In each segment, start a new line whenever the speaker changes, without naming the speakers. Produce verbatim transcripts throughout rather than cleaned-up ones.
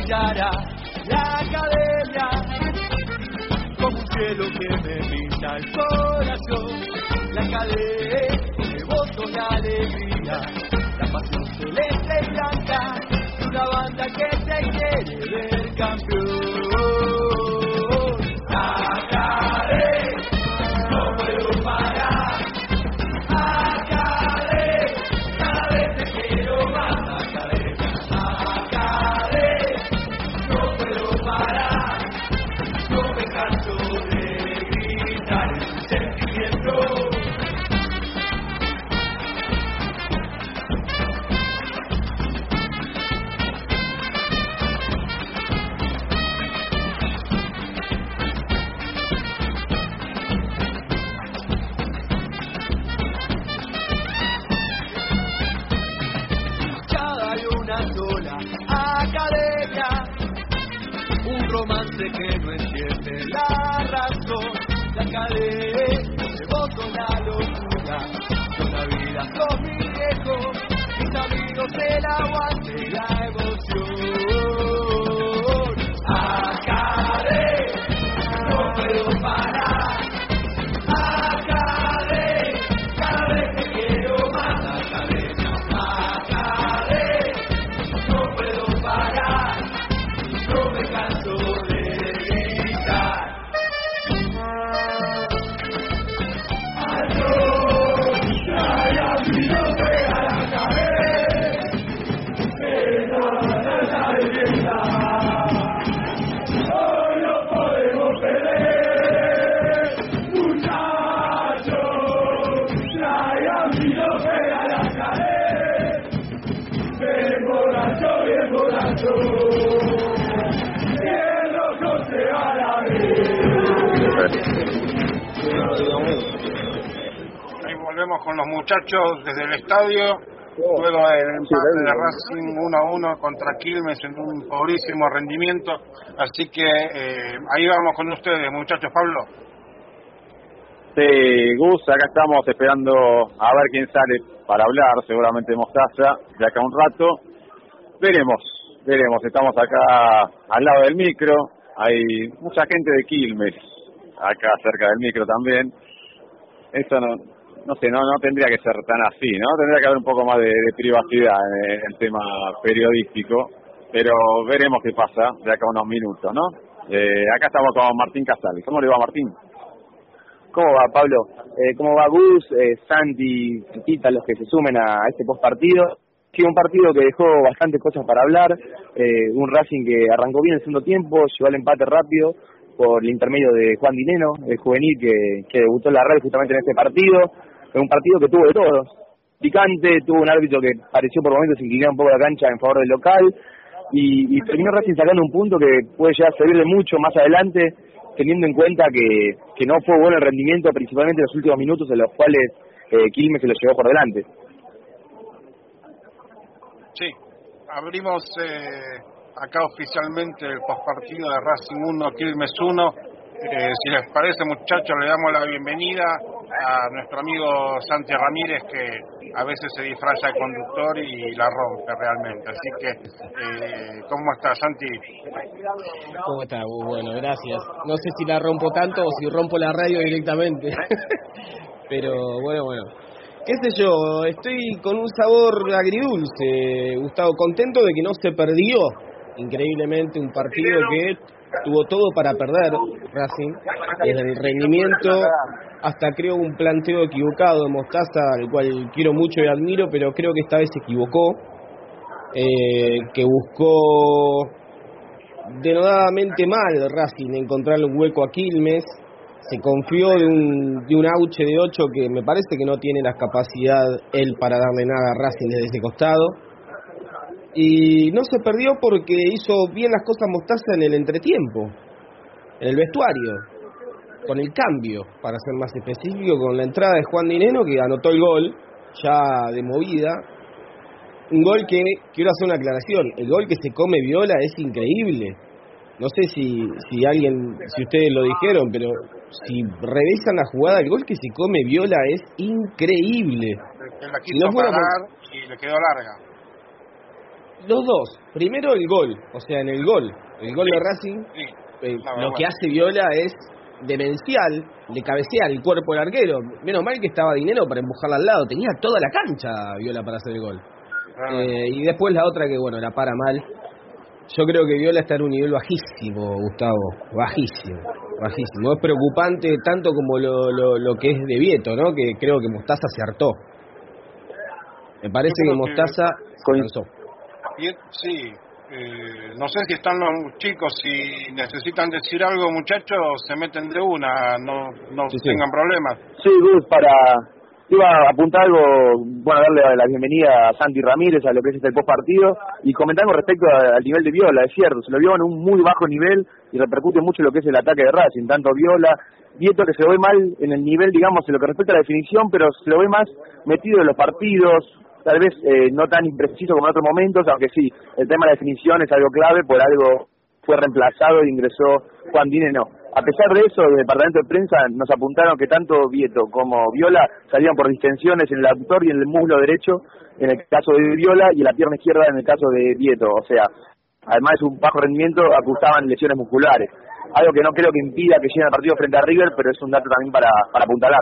brillará la academia como un cielo que me pinta el corazón. La academia de voto y alegría, la pasión celeste y blanca de una banda que te quiere ver campeón. Academia, no puedo parar. Academia, cada vez te quiero más. Academia, no puedo parar. No me canso de gritar el sentimiento. Romance que no entiende la razón, la academia de vos con la locura, con la vida con mi viejo, mis amigos el aguante y la emoción. Academia, no puedo parar. Academia, cada vez te quiero más. Academia, academia, no puedo parar. No me canso de gritar. Adiós, ya mi nombre a la cabeza. Esa es la leyenda. Hoy no podemos perder. Muchachos, traigan mi nombre a la cabeza. Bien borracho, bien borracho.
Ahí volvemos con los muchachos desde el estadio, luego del empate de Racing uno a uno contra Quilmes en un pobrísimo rendimiento, así que eh, ahí vamos con ustedes, muchachos. Pablo.
Sí, Gus, acá estamos esperando a ver quién sale para hablar, seguramente Mostaza, de acá un rato. Veremos, veremos, estamos acá al lado del micro, hay mucha gente de Quilmes acá cerca del micro también. Eso no, no sé, no, no tendría que ser tan así, ¿no? Tendría que haber un poco más de, de privacidad en el tema periodístico, pero veremos qué pasa de acá a unos minutos, ¿no? Eh, acá estamos con Martín Casales. ¿Cómo le va, Martín?
¿Cómo va, Pablo? Eh, ¿Cómo va Gus, eh, Santi, Tita, los que se sumen a este post partido? Sí, un partido que dejó bastantes cosas para hablar, eh, un Racing que arrancó bien el segundo tiempo, llegó al empate rápido por el intermedio de Juan Dineno, el juvenil que, que debutó en la red justamente en este partido. Fue un partido que tuvo de todos, picante, tuvo un árbitro que pareció por momentos inclinar un poco la cancha en favor del local, y, y terminó Racing sacando un punto que puede llegar a servirle mucho más adelante, teniendo en cuenta que, que no fue bueno el rendimiento, principalmente en los últimos minutos en los cuales eh, Quilmes se lo llevó por delante.
Sí, abrimos eh, acá oficialmente el postpartido de Racing uno, Quilmes uno. Eh, si les parece, muchachos, le damos la bienvenida a nuestro amigo Santi Ramírez, que a veces se disfraza de conductor y la rompe realmente. Así que, eh, ¿cómo estás, Santi?
¿Cómo está? Muy bueno, gracias. No sé si la rompo tanto o si rompo la radio directamente. Pero bueno, bueno. ¿Qué sé yo? Estoy con un sabor agridulce, Gustavo, contento de que no se perdió increíblemente un partido que tuvo todo para perder Racing, desde el rendimiento hasta creo un planteo equivocado de Mostaza, al cual quiero mucho y admiro, pero creo que esta vez se equivocó, eh, que buscó denodadamente mal Racing encontrar un hueco a Quilmes. Se confió de un de un auche de ocho que me parece que no tiene la capacidad él para darle nada a Racing desde ese costado. Y no se perdió porque hizo bien las cosas Mostaza en el entretiempo, en el vestuario, con el cambio, para ser más específico, con la entrada de Juan Dineno, que anotó el gol, ya de movida. Un gol que, quiero hacer una aclaración, el gol que se come Viola es increíble. No sé si si alguien, si ustedes lo dijeron, pero si revisan la jugada, el gol que se come Viola es increíble.
Que la quiso si no parar por... y le quedó larga.
Los dos. Primero el gol, o sea, en el gol, el gol
sí,
de Racing,
sí,
eh,
no,
lo
bueno.
que hace Viola es demencial, le cabecea el cuerpo del arquero. Menos mal que estaba Dinero para empujarla al lado, tenía toda la cancha Viola para hacer el gol. Eh, y después la otra que, bueno, la para mal. Yo creo que Viola está en un nivel bajísimo, Gustavo, bajísimo, bajísimo. Es preocupante tanto como lo, lo, lo que es de Vieto, ¿no? Que creo que Mostaza se hartó. Me parece que Mostaza se cansó.
Sí, eh, no sé si están los chicos, si necesitan decir algo, muchachos, se meten de una, no, no
sí, sí.
tengan problemas.
Sí, Gus, para... Iba a apuntar algo, bueno, darle la bienvenida a Santi Ramírez a lo que es este post partido y comentar con respecto al nivel de Viola. Es cierto, se lo vio en un muy bajo nivel y repercute mucho lo que es el ataque de Racing, tanto Viola, Vieto, que se lo ve mal en el nivel, digamos, en lo que respecta a la definición, pero se lo ve más metido en los partidos, tal vez eh, no tan impreciso como en otros momentos, aunque sí, el tema de la definición es algo clave, por algo fue reemplazado e ingresó Juan Dineno. A pesar de eso, el departamento de prensa nos apuntaron que tanto Vieto como Viola salían por distensiones en el abductor y en el muslo derecho, en el caso de Viola, y en la pierna izquierda en el caso de Vieto. O sea, además de un bajo rendimiento, acusaban lesiones musculares. Algo que no creo que impida que lleguen al partido frente a River, pero es un dato también para, para apuntalar.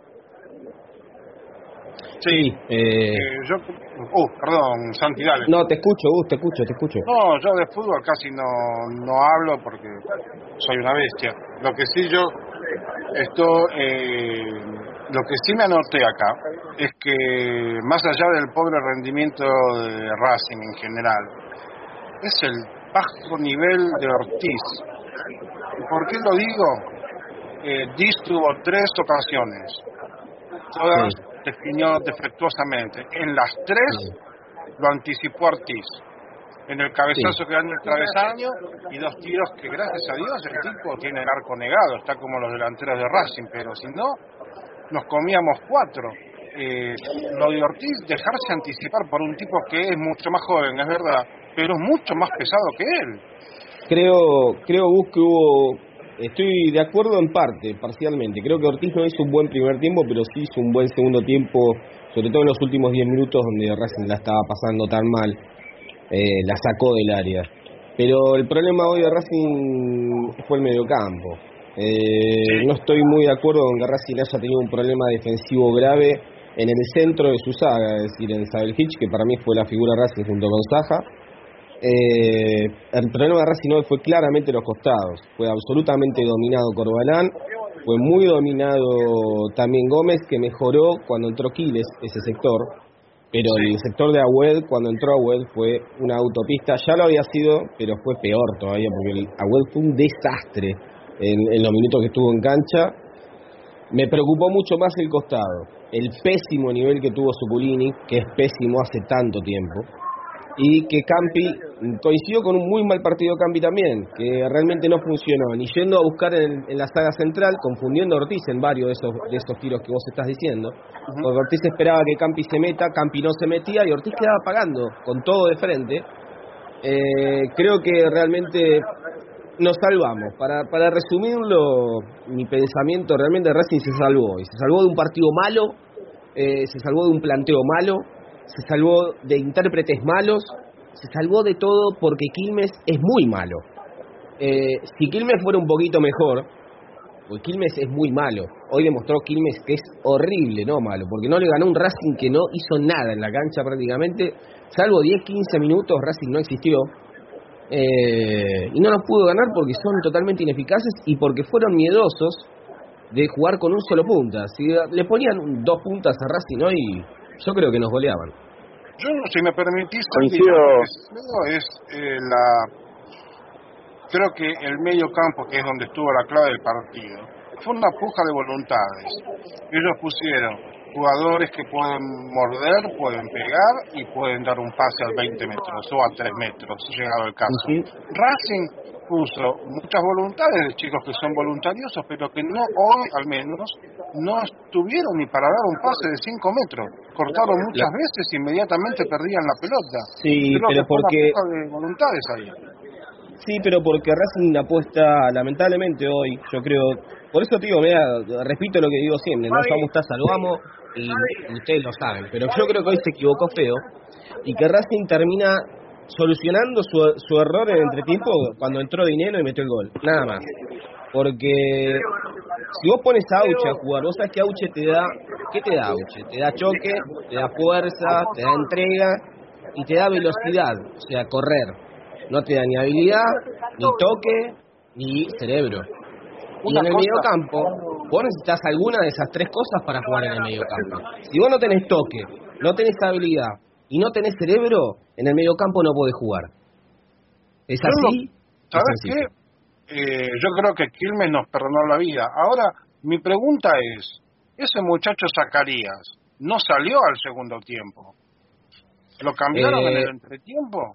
Sí, eh... Eh, yo... Uh, perdón, Santi, dale.
No, te escucho, Gus, te escucho, te escucho.
No, yo de fútbol casi no, no hablo porque soy una bestia. Lo que sí yo, esto, eh, lo que sí me anoté acá es que más allá del pobre rendimiento de Racing en general, es el bajo nivel de Ortiz. ¿Por qué lo digo? Eh, Diz tuvo tres ocasiones, todas sí. definió defectuosamente. En las tres sí. lo anticipó Ortiz. En el cabezazo sí. que da en el travesaño y dos tiros que, gracias a Dios, el tipo tiene el arco negado, está como los delanteros de Racing, pero si no, nos comíamos cuatro. Eh, lo de Ortiz, dejarse anticipar por un tipo que es mucho más joven, es verdad, pero es mucho más pesado que él.
Creo, creo Gus, que hubo... Estoy de acuerdo en parte, parcialmente. Creo que Ortiz no hizo un buen primer tiempo, pero sí hizo un buen segundo tiempo, sobre todo en los últimos diez minutos donde Racing la estaba pasando tan mal, eh, la sacó del área. Pero el problema hoy de Racing fue el mediocampo. Eh, no estoy muy de acuerdo con que Racing haya tenido un problema defensivo grave en el centro de su saga, es decir, en Sabelhich, que para mí fue la figura de Racing junto con Saja. Eh, el problema de Racing hoy fue claramente los costados. Fue absolutamente dominado Corbalán, fue muy dominado también Gómez, que mejoró cuando entró Quiles, ese sector, pero sí. el sector de Agüed, cuando entró Agüed, fue una autopista. Ya lo había sido, pero fue peor todavía, porque el Agüed fue un desastre en, en los minutos que estuvo en cancha. Me preocupó mucho más el costado, el pésimo nivel que tuvo Zuculini, que es pésimo hace tanto tiempo, y que Campi, coincidió con un muy mal partido Campi también, que realmente no funcionó, ni yendo a buscar en, en la saga central, confundiendo a Ortiz en varios de esos, de esos tiros que vos estás diciendo, uh-huh. porque Ortiz esperaba que Campi se meta, Campi no se metía y Ortiz quedaba pagando con todo de frente. Eh, creo que realmente nos salvamos. Para, para resumirlo, mi pensamiento, realmente Racing se salvó, y se salvó de un partido malo, eh, se salvó de un planteo malo, se salvó de intérpretes malos, se salvó de todo porque Quilmes es muy malo. Eh, si Quilmes fuera un poquito mejor, porque Quilmes es muy malo, hoy demostró Quilmes que es horrible, no malo, porque no le ganó un Racing que no hizo nada en la cancha prácticamente, salvo diez quince minutos Racing no existió, eh, y no nos pudo ganar porque son totalmente ineficaces y porque fueron miedosos de jugar con un solo punta. Si le ponían dos puntas a Racing hoy, yo creo que nos goleaban.
Yo, si me permitís,
coincido.
Es eh, la. Creo que el medio campo, que es donde estuvo la clave del partido, fue una puja de voluntades. Ellos pusieron jugadores que pueden morder, pueden pegar y pueden dar un pase a veinte metros o a tres metros, llegado el caso. Uh-huh. Racing puso muchas voluntades de chicos que son voluntariosos, pero que no hoy, al menos, no estuvieron ni para dar un pase de cinco metros. Cortaron muchas veces y inmediatamente perdían la pelota.
Sí,
Creo
pero
que fue
porque...
una puja de voluntades ahí.
Sí, pero porque Racing apuesta, lamentablemente hoy, yo creo, por eso te digo, mira, repito lo que digo siempre, no somos Mostaza, lo amo y ustedes lo saben, pero yo creo que hoy se equivocó feo y que Racing termina solucionando su, su error en el entretiempo cuando entró Dinero y metió el gol, nada más. Porque si vos pones a Auche a jugar, vos sabés que Auche te da, ¿qué te da Auche? Te da choque, te da fuerza, te da entrega y te da velocidad, o sea, correr. No te da ni habilidad, ni toque, ni cerebro. Y en el mediocampo, vos necesitas alguna de esas tres cosas para jugar en el mediocampo. Si vos no tenés toque, no tenés habilidad y no tenés cerebro, en el mediocampo no podés jugar. ¿Es así?
¿Sabes qué? Eh, yo creo que Quilmes nos perdonó la vida. Ahora, mi pregunta es, ese muchacho Zacarías, ¿no salió al segundo tiempo? ¿Lo cambiaron eh... en el entretiempo?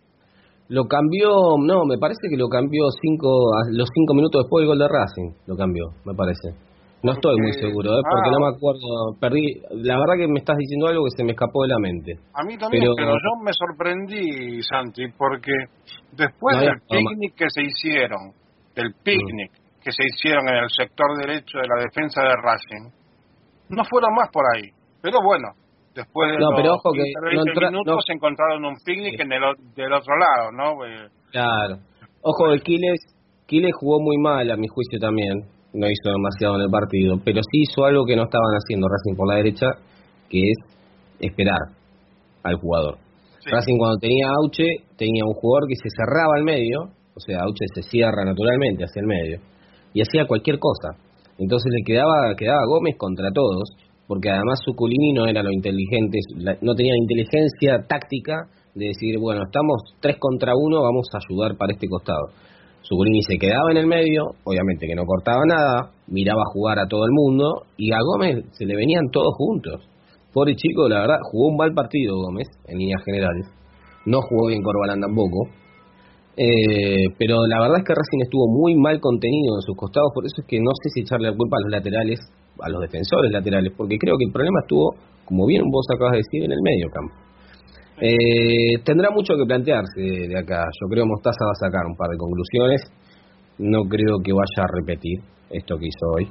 Lo cambió, no, me parece que lo cambió cinco, a los cinco minutos después del gol de Racing, lo cambió, me parece. No estoy muy seguro, ¿eh? Porque ah, no me acuerdo, perdí, la verdad que me estás diciendo algo que se me escapó de la mente.
A mí también, pero, pero yo me sorprendí, Santi, porque después no, del picnic que se hicieron, del picnic mm. que se hicieron en el sector derecho de la defensa de Racing, no fueron más por ahí, pero bueno. Después de
no,
los
pero ojo que
veinte
no entra,
minutos
no.
se encontraron un picnic en el, del otro lado, ¿no?
Claro. Ojo, el Quiles, Quiles jugó muy mal, a mi juicio también. No hizo demasiado en el partido, pero sí hizo algo que no estaban haciendo Racing por la derecha, que es esperar al jugador. Sí. Racing cuando tenía Auche, tenía un jugador que se cerraba al medio, o sea, Auche se cierra naturalmente hacia el medio, y hacía cualquier cosa. Entonces le quedaba, quedaba Gómez contra todos, porque además Zuculini no era lo inteligente, no tenía la inteligencia táctica de decir, bueno, estamos tres contra uno, vamos a ayudar para este costado. Zuculini se quedaba en el medio, obviamente que no cortaba nada, miraba jugar a todo el mundo, y a Gómez se le venían todos juntos. Pobre chico, la verdad, jugó un mal partido Gómez, en líneas generales, no jugó bien Corbalán tampoco, eh, pero la verdad es que Racing estuvo muy mal contenido en sus costados, por eso es que no sé si echarle la culpa a los laterales, a los defensores laterales, porque creo que el problema estuvo, como bien vos acabas de decir, en el medio campo. Eh, tendrá mucho que plantearse de, de acá. Yo creo que Mostaza va a sacar un par de conclusiones. No creo que vaya a repetir esto que hizo hoy.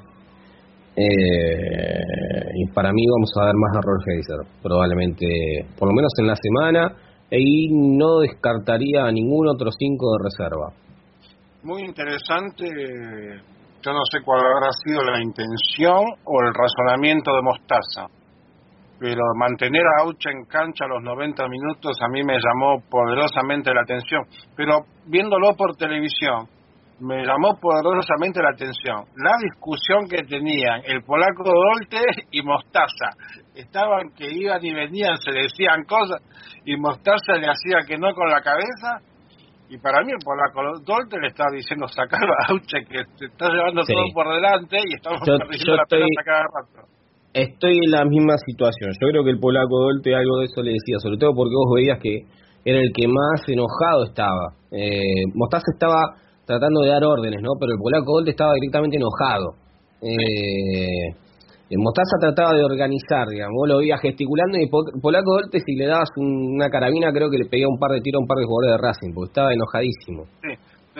Eh, y para mí vamos a ver más a Rolheiser, probablemente, por lo menos en la semana, y no descartaría a ningún otro cinco de reserva.
Muy interesante. Yo no sé cuál habrá sido la intención o el razonamiento de Mostaza, pero mantener a Auche en cancha a los noventa minutos a mí me llamó poderosamente la atención. Pero viéndolo por televisión, me llamó poderosamente la atención la discusión que tenían el polaco Dolte y Mostaza. Estaban que iban y venían, se decían cosas, y Mostaza le hacía que no con la cabeza. Y para mí el polaco Dolte le estaba diciendo sacar a Auche, que se está llevando sí. todo por delante y estamos
yo,
perdiendo
yo
la
estoy,
pelota cada rato.
Estoy en la misma situación. Yo creo que el polaco Dolte algo de eso le decía, sobre todo porque vos veías que era el que más enojado estaba. Eh, Mostaza estaba tratando de dar órdenes, ¿no? Pero el polaco Dolte estaba directamente enojado. Eh, Mostaza trataba de organizar, digamos, vos lo veías gesticulando, y polaco Dolte, si le dabas un, una carabina, creo que le pegaba un par de tiros a un par de jugadores de Racing, porque estaba enojadísimo. Sí, sí.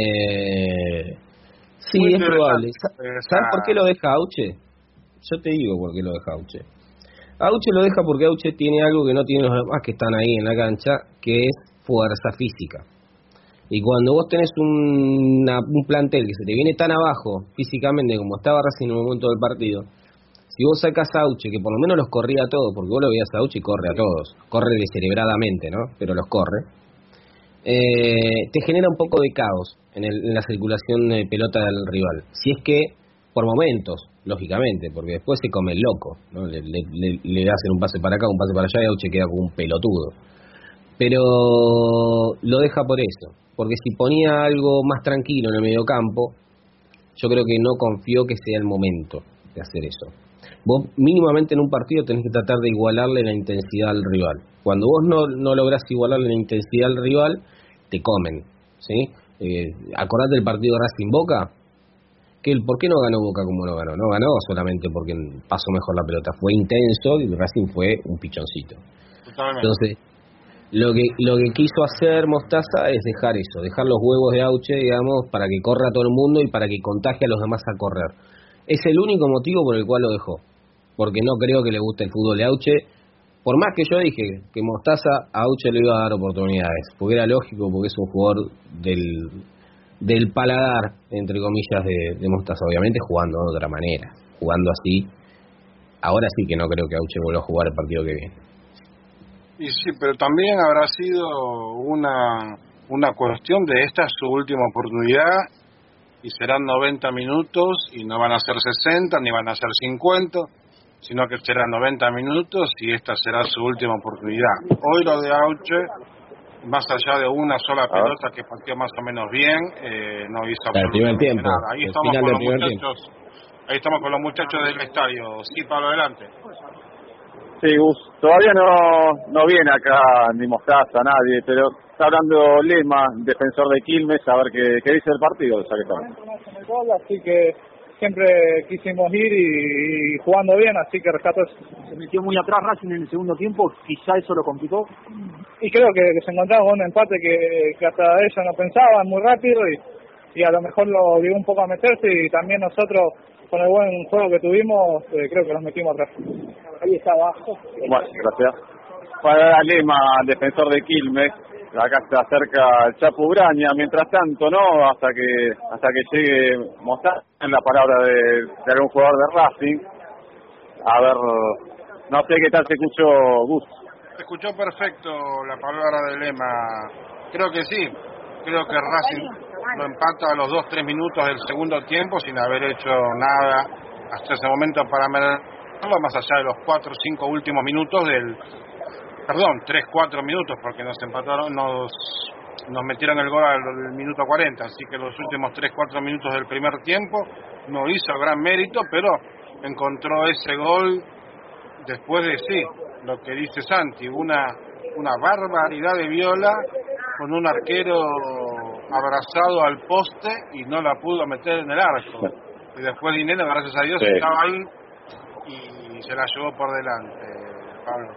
Eh, sí es probable. ¿Sabes por qué lo deja Auche? Yo te digo por qué lo deja Auche. Auche lo deja porque Auche tiene algo que no tienen los demás que están ahí en la cancha, que es fuerza física. Y cuando vos tenés un, una, un plantel que se te viene tan abajo físicamente como estaba Racing en un momento del partido, si vos sacás a Auche, que por lo menos los corría a todos, porque vos lo veías a Auche y corre a todos, corre descerebradamente, ¿no? Pero los corre, eh, te genera un poco de caos en, el, en la circulación de pelota del rival. Si es que, por momentos, lógicamente, porque después se come el loco, ¿no? Le, le, le, le hacen un pase para acá, un pase para allá, y Auche queda como un pelotudo. Pero lo deja por eso, porque si ponía algo más tranquilo en el mediocampo, yo creo que no confió que sea el momento de hacer eso. Vos mínimamente en un partido tenés que tratar de igualarle la intensidad al rival. Cuando vos no, no lográs igualarle la intensidad al rival, te comen, ¿sí? Eh, acordate del partido Racing-Boca, que el por qué no ganó Boca como lo ganó. No ganó solamente porque pasó mejor la pelota, fue intenso y Racing fue un pichoncito. Totalmente. Entonces, lo que lo que quiso hacer Mostaza es dejar eso, dejar los huevos de Auche, digamos, para que corra todo el mundo y para que contagie a los demás a correr. Es el único motivo por el cual lo dejó, porque no creo que le guste el fútbol de Auche, por más que yo dije que Mostaza a Auche le iba a dar oportunidades, porque era lógico, porque es un jugador del del paladar, entre comillas, de, de Mostaza, obviamente jugando de otra manera, jugando así, ahora sí que no creo que Auche vuelva a jugar el partido que viene.
Y sí, pero también habrá sido una, una cuestión de esta es su última oportunidad, y serán noventa minutos, y no van a ser sesenta, ni van a ser cincuenta, sino que serán noventa minutos, y esta será su última oportunidad. Hoy lo de Auche, más allá de una sola pelota que partió más o menos bien, eh, no hizo absolutamente
tiempo,
nada. Ahí estamos con los muchachos, tiempo. ahí estamos con los muchachos del estadio. Sí, Pablo, adelante.
Sí, Gus, todavía no no viene acá ni Mostaza, nadie, pero está hablando Lema, defensor de Quilmes, a ver qué, qué dice el partido, ya que estamos.
Así que siempre quisimos ir y, y jugando bien, así que rescató eso.
Se metió muy atrás Racing en el segundo tiempo, quizá eso lo complicó.
Y creo que, que se encontraba con un empate que, que hasta ellos no pensaban muy rápido y, y a lo mejor lo obligó un poco a meterse, y también nosotros con el buen juego que tuvimos eh, creo que nos metimos atrás.
Ahí está abajo.
Bueno, gracias. Para Lema, defensor de Quilmes, acá está cerca el Chapu Braña, mientras tanto, ¿no? Hasta que hasta que llegue Mostaza, en la palabra de, de algún jugador de Racing. A ver, no sé qué tal se escuchó, Gus.
Se escuchó perfecto la palabra de Lema. Creo que sí. Creo que Racing lo empata a los dos tres minutos del segundo tiempo sin haber hecho nada hasta ese momento para merecerlo, más allá de los cuatro o cinco últimos minutos del... Perdón, tres cuatro minutos, porque nos empataron, nos nos metieron el gol al minuto cuarenta, así que los últimos tres cuatro minutos del primer tiempo no hizo gran mérito, pero encontró ese gol después de, sí, lo que dice Santi, una una barbaridad de Viola con un arquero abrazado al poste y no la pudo meter en el arco. Y después Dinero, gracias a Dios, sí, estaba ahí y se la llevó por delante, Pablo.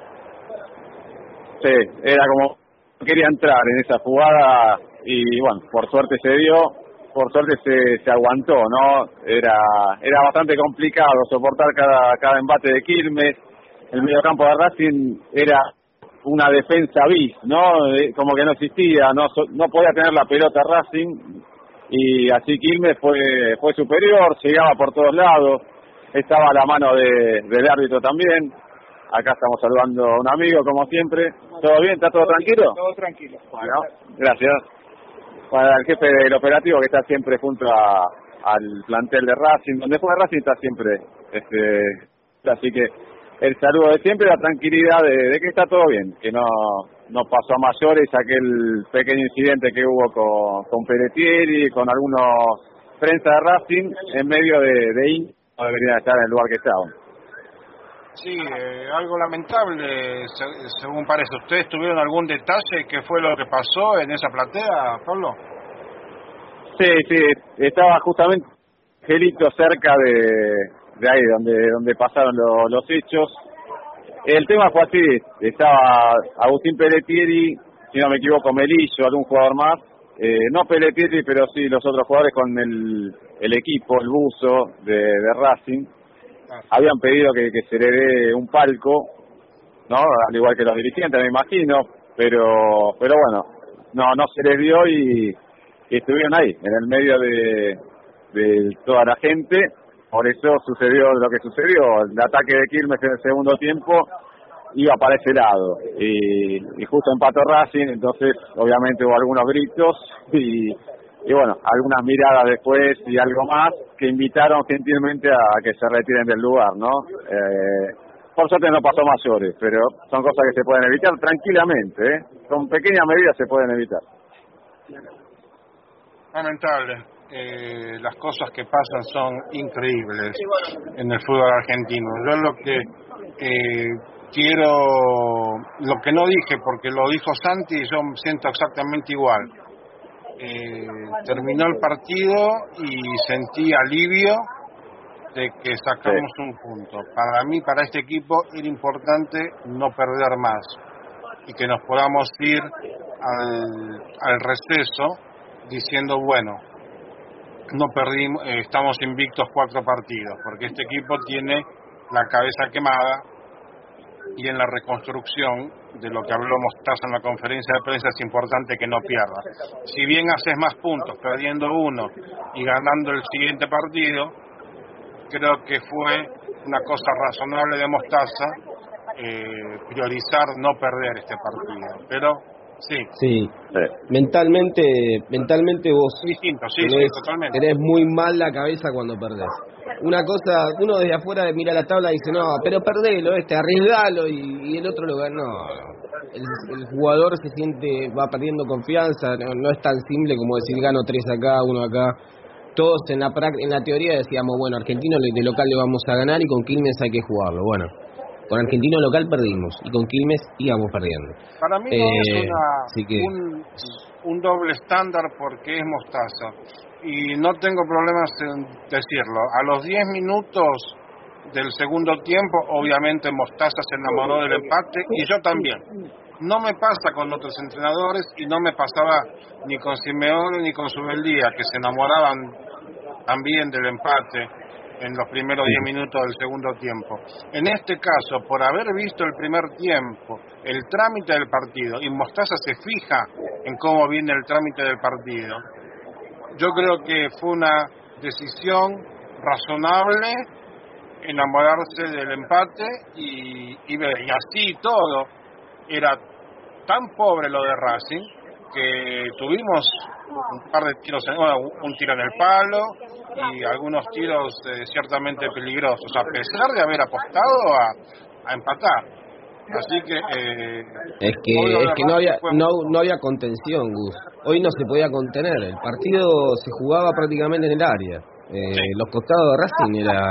Sí, era como quería entrar en esa jugada y bueno, por suerte se dio, por suerte se, se aguantó, ¿no? Era era bastante complicado soportar cada cada embate de Quilmes. El mediocampo de Racing era una defensa bis, ¿no? Como que no existía, no no podía tener la pelota Racing, y así Quilmes fue fue superior, llegaba por todos lados, estaba a la mano de, del árbitro también. Acá estamos saludando a un amigo, como siempre. ¿Todo bien? ¿Está todo tranquilo?
Todo tranquilo.
Bueno, gracias. Para el jefe del operativo, que está siempre junto a, al plantel de Racing, donde juega Racing está siempre, este, así que el saludo de siempre, la tranquilidad de, de que está todo bien, que no no pasó a mayores aquel pequeño incidente que hubo con, con Pelletieri, con algunos prensa de Racing, en medio de, de I N, no deberían estar en el lugar que estaban.
Sí, eh, algo lamentable, según parece. ¿Ustedes tuvieron algún detalle? ¿Qué fue lo que pasó en esa platea, Pablo?
Sí, sí, estaba justamente Gelito cerca de, de ahí, donde donde pasaron lo, los hechos. El tema fue así, estaba Agustín Pelletieri, si no me equivoco, Melillo, algún jugador más, eh, no Pelletieri, pero sí los otros jugadores con el, el equipo, el buzo de, de Racing. Habían pedido que, que se le dé un palco, ¿no? Al igual que los dirigentes, me imagino, pero pero bueno, no no se les dio y, y estuvieron ahí, en el medio de, de toda la gente. Por eso sucedió lo que sucedió. El ataque de Quilmes en el segundo tiempo iba para ese lado y, y justo empató Racing, entonces obviamente hubo algunos gritos y Y bueno, algunas miradas después y algo más que invitaron gentilmente a que se retiren del lugar, ¿no? Eh, por suerte no pasó mayores, pero son cosas que se pueden evitar tranquilamente, ¿eh? Con pequeñas medidas se pueden evitar.
Lamentable. Eh, las cosas que pasan son increíbles en el fútbol argentino. Yo lo que eh, quiero, lo que no dije, porque lo dijo Santi, yo me siento exactamente igual. Eh, terminó el partido y sentí alivio de que sacamos sí. un punto. Para mí, para este equipo, era importante no perder más y que nos podamos ir al, al receso diciendo, bueno, no perdimos, eh, estamos invictos cuatro partidos, porque este equipo tiene la cabeza quemada y en la reconstrucción de lo que habló Mostaza en la conferencia de prensa. Es importante que no pierda. Si bien haces más puntos perdiendo uno y ganando el siguiente partido, creo que fue una cosa razonable de Mostaza eh, priorizar no perder este partido. Pero sí,
sí. mentalmente mentalmente vos
distinto, sí,
tenés,
sí, totalmente.
tenés muy mal la cabeza cuando perdés. Una cosa, uno desde afuera mira la tabla y dice, no, pero perdelo, este, arriesgalo, y, y el otro lo gana. No, el, el jugador se siente, va perdiendo confianza, no, no es tan simple como decir gano tres acá, uno acá. Todos en la en la teoría decíamos, bueno, Argentino de local le vamos a ganar y con Quilmes hay que jugarlo. Bueno, con Argentino local perdimos y con Quilmes íbamos perdiendo.
Para mí no
eh,
es una,
que...
un, un doble estándar porque es Mostaza. Y no tengo problemas en decirlo. A los diez minutos del segundo tiempo, obviamente Mostaza se enamoró del empate y yo también. No me pasa con otros entrenadores y no me pasaba ni con Simeone ni con Subeldía, que se enamoraban también del empate en los primeros diez minutos del segundo tiempo. En este caso, por haber visto el primer tiempo, el trámite del partido, y Mostaza se fija en cómo viene el trámite del partido, yo creo que fue una decisión razonable enamorarse del empate y, y, y así todo. Era tan pobre lo de Racing que tuvimos un par de tiros, en, bueno, un tiro en el palo y algunos tiros eh, ciertamente peligrosos, a pesar de haber apostado a, a empatar. Así que eh,
es que es que no había no no había contención, Gus. Hoy no se podía contener. El partido se jugaba prácticamente en el área. Eh, sí. Los costados de Racing era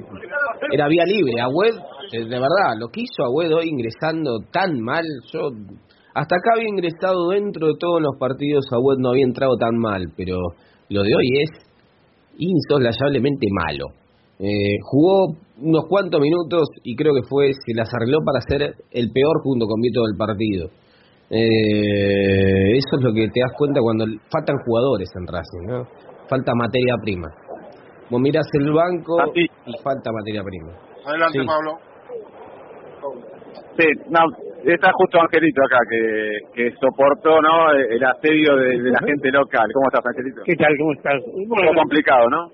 era vía libre. Agüed, de verdad, lo que hizo Agüed hoy ingresando tan mal. Yo hasta acá había ingresado dentro de todos los partidos. Agüed no había entrado tan mal, pero lo de hoy es insoslayablemente malo. Eh, jugó unos cuantos minutos y creo que fue se las arregló para ser el peor junto con Vito del partido. Eh, eso es lo que te das cuenta cuando faltan jugadores en Racing, ¿no? Falta materia prima. Vos mirás el banco
Así.
y falta materia prima.
Adelante,
sí.
Pablo.
Sí, no, está justo Angelito acá, que, que soportó, ¿no?, el asedio de, de la gente local. ¿Cómo estás, Angelito?
¿Qué tal? ¿Cómo estás?
Bueno, un poco complicado, ¿no?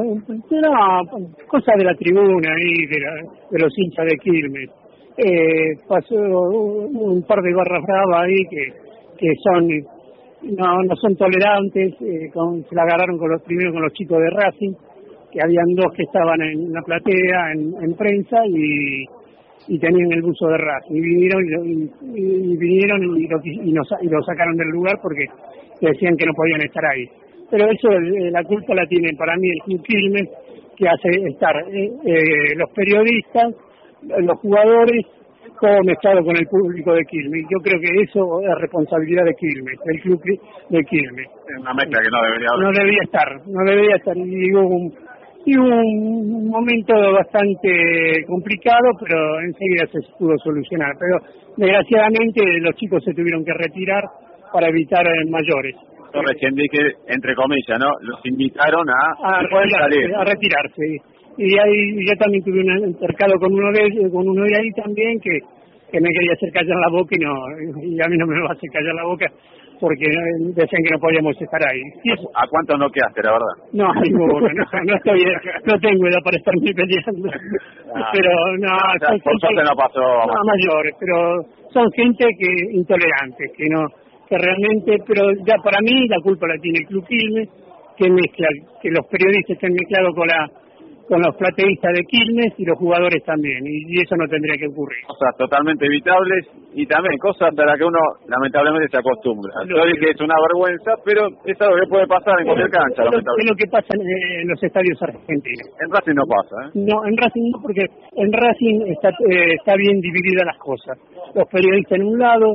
No, cosa de la tribuna ahí, de, la, de los hinchas de Quilmes. Eh, pasó un, un par de barras bravas ahí que, que son no no son tolerantes, eh, con, se la agarraron con los primero con los chicos de Racing, que habían dos que estaban en la platea, en, en prensa, y y tenían el buzo de Racing, y vinieron y, y, y vinieron y lo, y, nos, y lo sacaron del lugar porque decían que no podían estar ahí. Pero eso, eh, la culpa la tiene para mí el Club Quilmes, que hace estar eh, eh, los periodistas, los jugadores, todo mezclado con el público de Quilmes. Yo creo que eso es responsabilidad de Quilmes, del Club de Quilmes.
Es una mezcla que no debería haber.
No debería estar, no debería estar. Y digo, un, y un momento bastante complicado, pero enseguida se pudo solucionar. Pero desgraciadamente los chicos se tuvieron que retirar para evitar eh, mayores.
Yo recién dije, entre comillas, ¿no? Los invitaron a,
a, retirarse, a retirarse. Y ahí yo también tuve un intercalo con uno de ellos, con uno de ahí también, que, que me quería hacer callar la boca y no, y a mí no me va a hacer callar la boca, porque decían que no podíamos estar ahí.
¿A cuántos no quedaste, la verdad?
No, ninguno, no, no estoy, no tengo edad para estarme peleando. Ah, pero no,
o sea, por suerte no pasó.
No, mayores, pero son gente que intolerante, que no, que realmente, pero ya para mí la culpa la tiene el Club Quilmes, que mezcla, que los periodistas están mezclados con la con los plateístas de Quilmes y los jugadores también, y, y eso no tendría que ocurrir.
Cosas totalmente evitables y también cosas a las que uno lamentablemente se acostumbra. Yo dije que es una vergüenza, pero es algo que puede pasar en cualquier cancha.
Es lo, es lo que pasa en, en los estadios argentinos.
En Racing no pasa, ¿eh?
No, en Racing no, porque en Racing está, eh, está bien dividida las cosas. Los periodistas en un lado,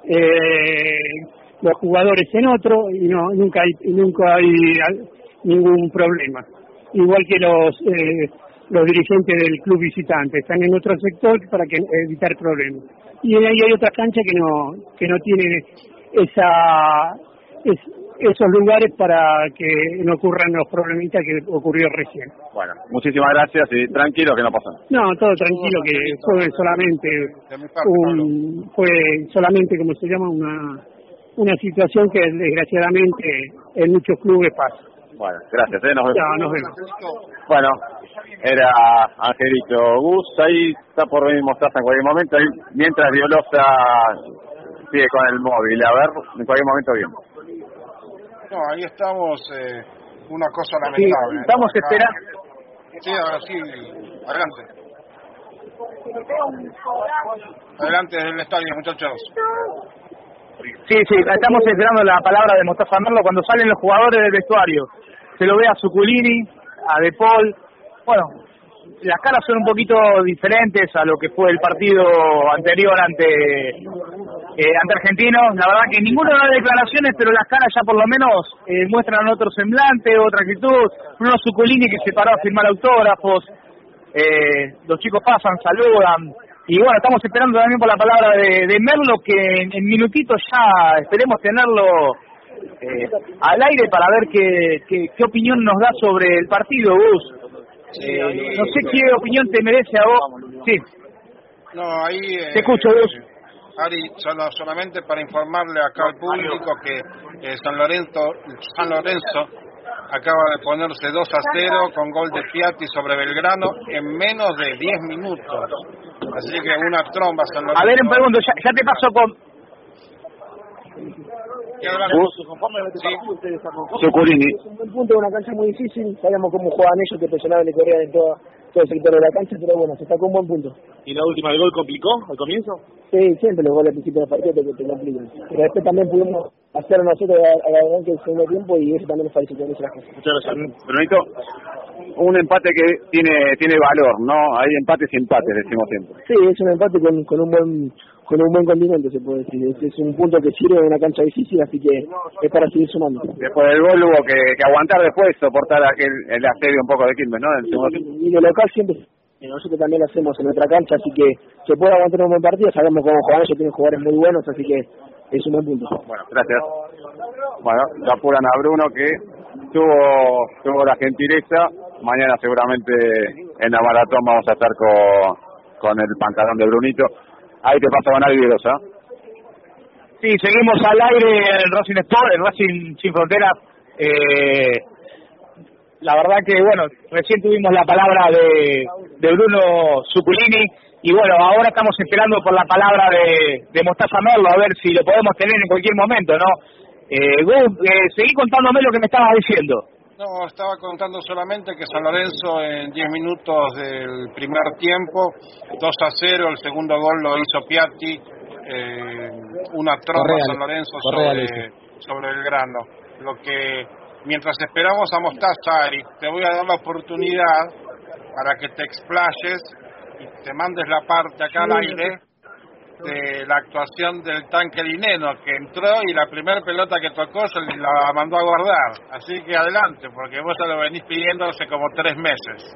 eh, los jugadores en otro, y no nunca hay, nunca hay ningún problema. Igual que los eh, los dirigentes del club visitante están en otro sector para que evitar problemas, y ahí hay otra cancha que no que no tiene esa es, esos lugares para que no ocurran los problemitas que ocurrió recién.
Bueno, muchísimas gracias y tranquilo que no pasa nada.
No, todo tranquilo, que fue solamente un, fue solamente, como se llama, una una situación que desgraciadamente en muchos clubes pasa.
Bueno, gracias, ¿eh? Nos vemos.
Ya, nos vemos.
Bueno, era Angelito Gus, ahí está por venir Mostaza en cualquier momento, ahí, mientras Violosa sigue con el móvil, a ver, en cualquier momento bien.
No, ahí estamos, eh, una cosa lamentable.
Sí, estamos
acá.
esperando.
Sí, ahora sí, adelante. Adelante del estadio, muchachos.
Sí, sí, estamos esperando la palabra de Mostaza Merlo cuando salen los jugadores del vestuario. Se lo ve a Zuculini, a De Paul. Bueno, las caras son un poquito diferentes a lo que fue el partido anterior ante eh, ante Argentinos. La verdad que ninguno da declaraciones, pero las caras ya por lo menos eh, muestran otro semblante, otra actitud. Bruno Zuculini que se paró a firmar autógrafos. Eh, los chicos pasan, saludan. Y bueno, estamos esperando también por la palabra de, de Merlo, que en, en minutitos ya esperemos tenerlo eh, al aire para ver qué, qué, qué opinión nos da sobre el partido, Gus. Eh, no sé qué opinión te merece a vos. Sí.
No, ahí... Eh,
te escucho, Gus.
Ari, solo, solamente para informarle acá al público que eh, San Lorenzo, San Lorenzo acaba de ponerse dos a cero con gol de Piatti sobre Belgrano en menos de diez minutos. Así que una tromba San Lorenzo.
A ver, en pregunto, ya, ya te paso con...
Zuculini.
Es un buen punto de una cancha muy difícil, sabíamos cómo jugaban ellos, que presionaban y corrían en todo, todo el sector de la cancha, pero bueno, se sacó un buen punto.
¿Y la última del gol complicó al comienzo?
Sí, siempre los goles al principio del partido te, te complican. Pero después también pudimos hacer nosotros a la arranque del segundo tiempo y eso también nos facilitó mucho las cosas.
Muchas gracias. Brunito, un empate que tiene tiene valor, ¿no? Hay empates y empates, decimos siempre.
Sí, es un empate con, con un buen con un buen condimento, se puede decir. Es, es un punto que sirve en una cancha difícil, así que es para seguir sumando.
Después del gol hubo que, que aguantar después, soportar aquel, el asedio un poco de Quilmes, ¿no?
Y, y, y de local siempre, nosotros también lo hacemos en nuestra cancha, así que se puede aguantar un buen partido, sabemos cómo jugar, ellos tienen jugadores muy buenos, así que es un buen punto.
Bueno, gracias. Bueno, ya apuran a Bruno que tuvo, tuvo la gentileza, mañana seguramente en la maratón vamos a estar con, con el pantalón de Brunito. Ahí te paso a Nadie Virosa.
Sí, seguimos al aire en Racing Sport, en Racing Sin Fronteras. Eh, la verdad que, bueno, recién tuvimos la palabra de, de Bruno Zuculini y, bueno, ahora estamos esperando por la palabra de, de Mostaza Merlo, a ver si lo podemos tener en cualquier momento, ¿no? Eh, Gus, eh, seguí contándome lo que me estabas diciendo.
No, estaba contando solamente que San Lorenzo en diez minutos del primer tiempo, dos a cero, el segundo gol lo hizo Piatti, eh, una tromba San Lorenzo sobre, sobre el grano. Lo que, mientras esperamos a Mostaza, Ari, te voy a dar la oportunidad para que te explayes y te mandes la parte acá al aire de la actuación del tanque Dineno, que entró y la primera pelota que tocó se la mandó a guardar. Así que adelante, porque vos ya lo venís pidiendo hace como tres meses.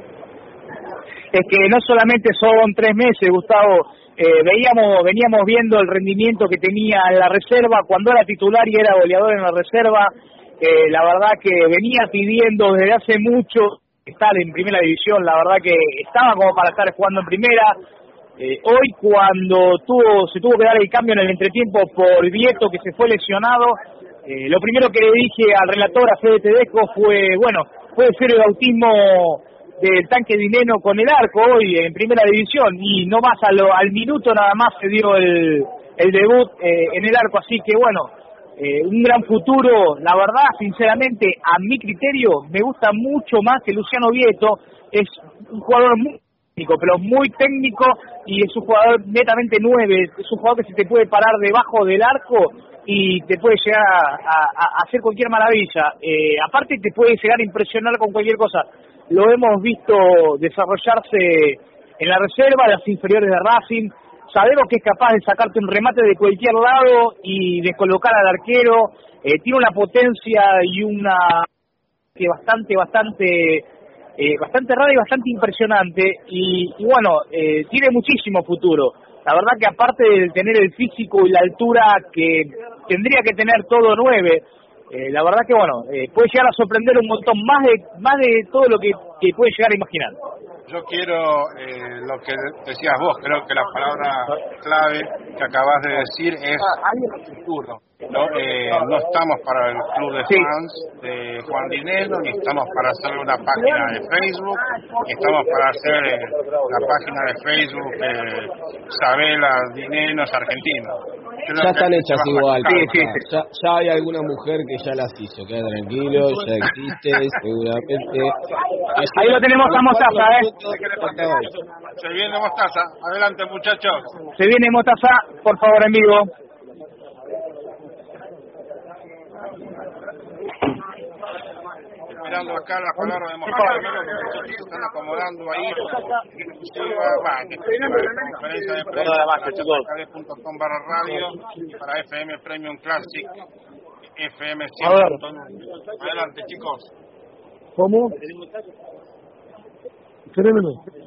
Es que no solamente son tres meses, Gustavo, eh, veíamos, veníamos viendo el rendimiento que tenía en la reserva, cuando era titular y era goleador en la reserva, eh, la verdad que venía pidiendo desde hace mucho estar en primera división, la verdad que estaba como para estar jugando en primera. Eh, hoy cuando tuvo se tuvo que dar el cambio en el entretiempo por Vieto, que se fue lesionado, eh, lo primero que le dije al relator, a Fede Tedesco, fue, bueno, puede ser el bautismo del tanque Dineno con el arco hoy en primera división, y no más a lo, al minuto nada más se dio el, el debut eh, en el arco, así que bueno, eh, un gran futuro. La verdad, sinceramente, a mi criterio, me gusta mucho más que Luciano Vieto. Es un jugador muy técnico, pero muy técnico, y es un jugador netamente nueve, es un jugador que se te puede parar debajo del arco y te puede llegar a, a, a hacer cualquier maravilla. Eh, aparte te puede llegar a impresionar con cualquier cosa. Lo hemos visto desarrollarse en la reserva, las inferiores de Racing. Sabemos que es capaz de sacarte un remate de cualquier lado y descolocar al arquero. Eh, tiene una potencia y una que bastante, bastante Eh, bastante rara y bastante impresionante, y, y bueno, eh, tiene muchísimo futuro. La verdad que aparte de tener el físico y la altura que tendría que tener todo nueve, Eh, la verdad que bueno, eh, puede llegar a sorprender un montón, más de más de todo lo que, que puede llegar a imaginar.
Yo quiero eh, lo que decías vos, creo que la palabra clave que acabas de decir es futuro. No, eh, no estamos para el club de fans de Juan Dineno, ni estamos para hacer una página de Facebook, ni estamos para hacer eh, la página de Facebook de Isabela Dineno es argentino.
Ya están hechas igual, sí, sí, sí. Ya, ya hay alguna mujer que ya las hizo, queda tranquilo, ya existe, seguramente.
Ahí lo tenemos a Mostaza, ¿eh?
Se viene Mostaza, adelante muchachos.
Se viene Mostaza, por favor, en vivo.
Esperando acá la palabra de Mostaza, los muchachos se están acomodando ahí. Va, que se llama la conferencia de prensa para punto com barra radio y para F M Premium Classic, F M cien punto nueve. Adelante, chicos.
¿Cómo? Créemelo.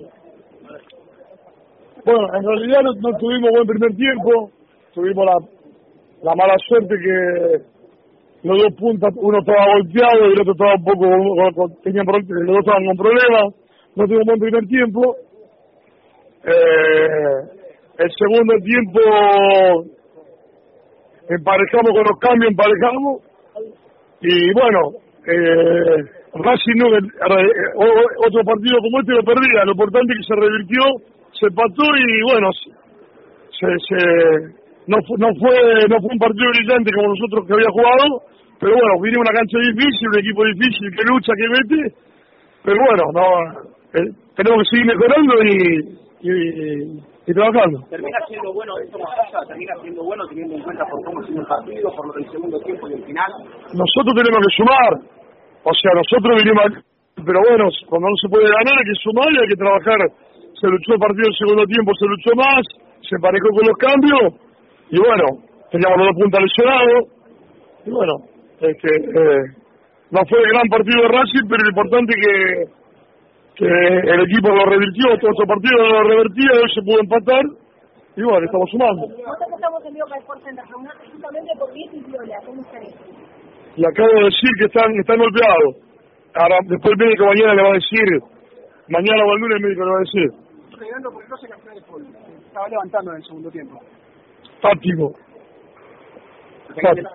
Bueno, en realidad no, no tuvimos buen primer tiempo, tuvimos la, la mala suerte que los dos puntas, uno estaba golpeado y el otro estaba un poco, tenían, los dos estaban con problemas, no tuvimos buen primer tiempo. Eh, el segundo tiempo emparejamos con los cambios, emparejamos y bueno, eh, Racing no, otro partido como este lo perdía, lo importante es que se revirtió, se empató y bueno, se, se, no, no fue no fue un partido brillante como nosotros que había jugado, pero bueno, vino una cancha difícil, un equipo difícil que lucha, que mete, pero bueno, no eh, tenemos que seguir mejorando y, y, y trabajando.
Termina siendo bueno esto, Mostaza, termina siendo bueno teniendo en cuenta por cómo sigue el partido, por lo del segundo tiempo y el final.
Nosotros tenemos que sumar, o sea, nosotros vinimos aquí, pero bueno, cuando no se puede ganar hay que sumar y hay que trabajar. Se luchó el partido el segundo tiempo, se luchó más, se emparejó con los cambios y bueno, teníamos los dos puntas lesionados y bueno, este, eh, no fue el gran partido de Racing, pero lo importante es que, que el equipo lo revirtió, todo otro partido lo revertía, hoy se pudo empatar y bueno, estamos sumando.
Nosotros estamos en vivo para el porcentaje, justamente por diez y viola, ¿cómo estaría?
Y acabo de decir que están están golpeados. Ahora, después el médico mañana le va a decir, mañana o el lunes el médico le va a decir.
Fregando porque no se cambió de fútbol. Estaba levantando en el segundo tiempo.
Táctico. Táctico.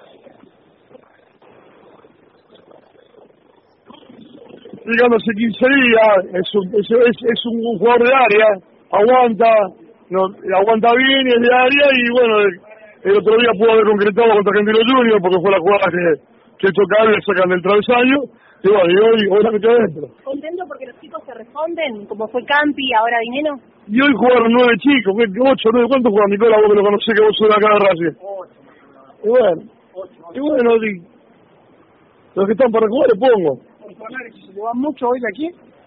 Llegando hace quince días, es un, es, es, es un jugador de área, aguanta, no, aguanta bien, es de área y bueno, el, el otro día pudo haber concretado contra Argentino Junior porque fue la jugada que, que chocaron y le sacan del travesaño. Y bueno, y hoy, hoy la metió adentro.
¿Contento porque los chicos se responden? Como fue Campi, ahora Dineno.
Y hoy jugaron nueve chicos, ocho, nueve, ¿cuántos juegan, Nicolás? Vos que lo conocés, que vos sos de acá de Racing. Y bueno, y bueno, y los que están para jugar les pongo.
¿Se llevan mucho hoy de aquí?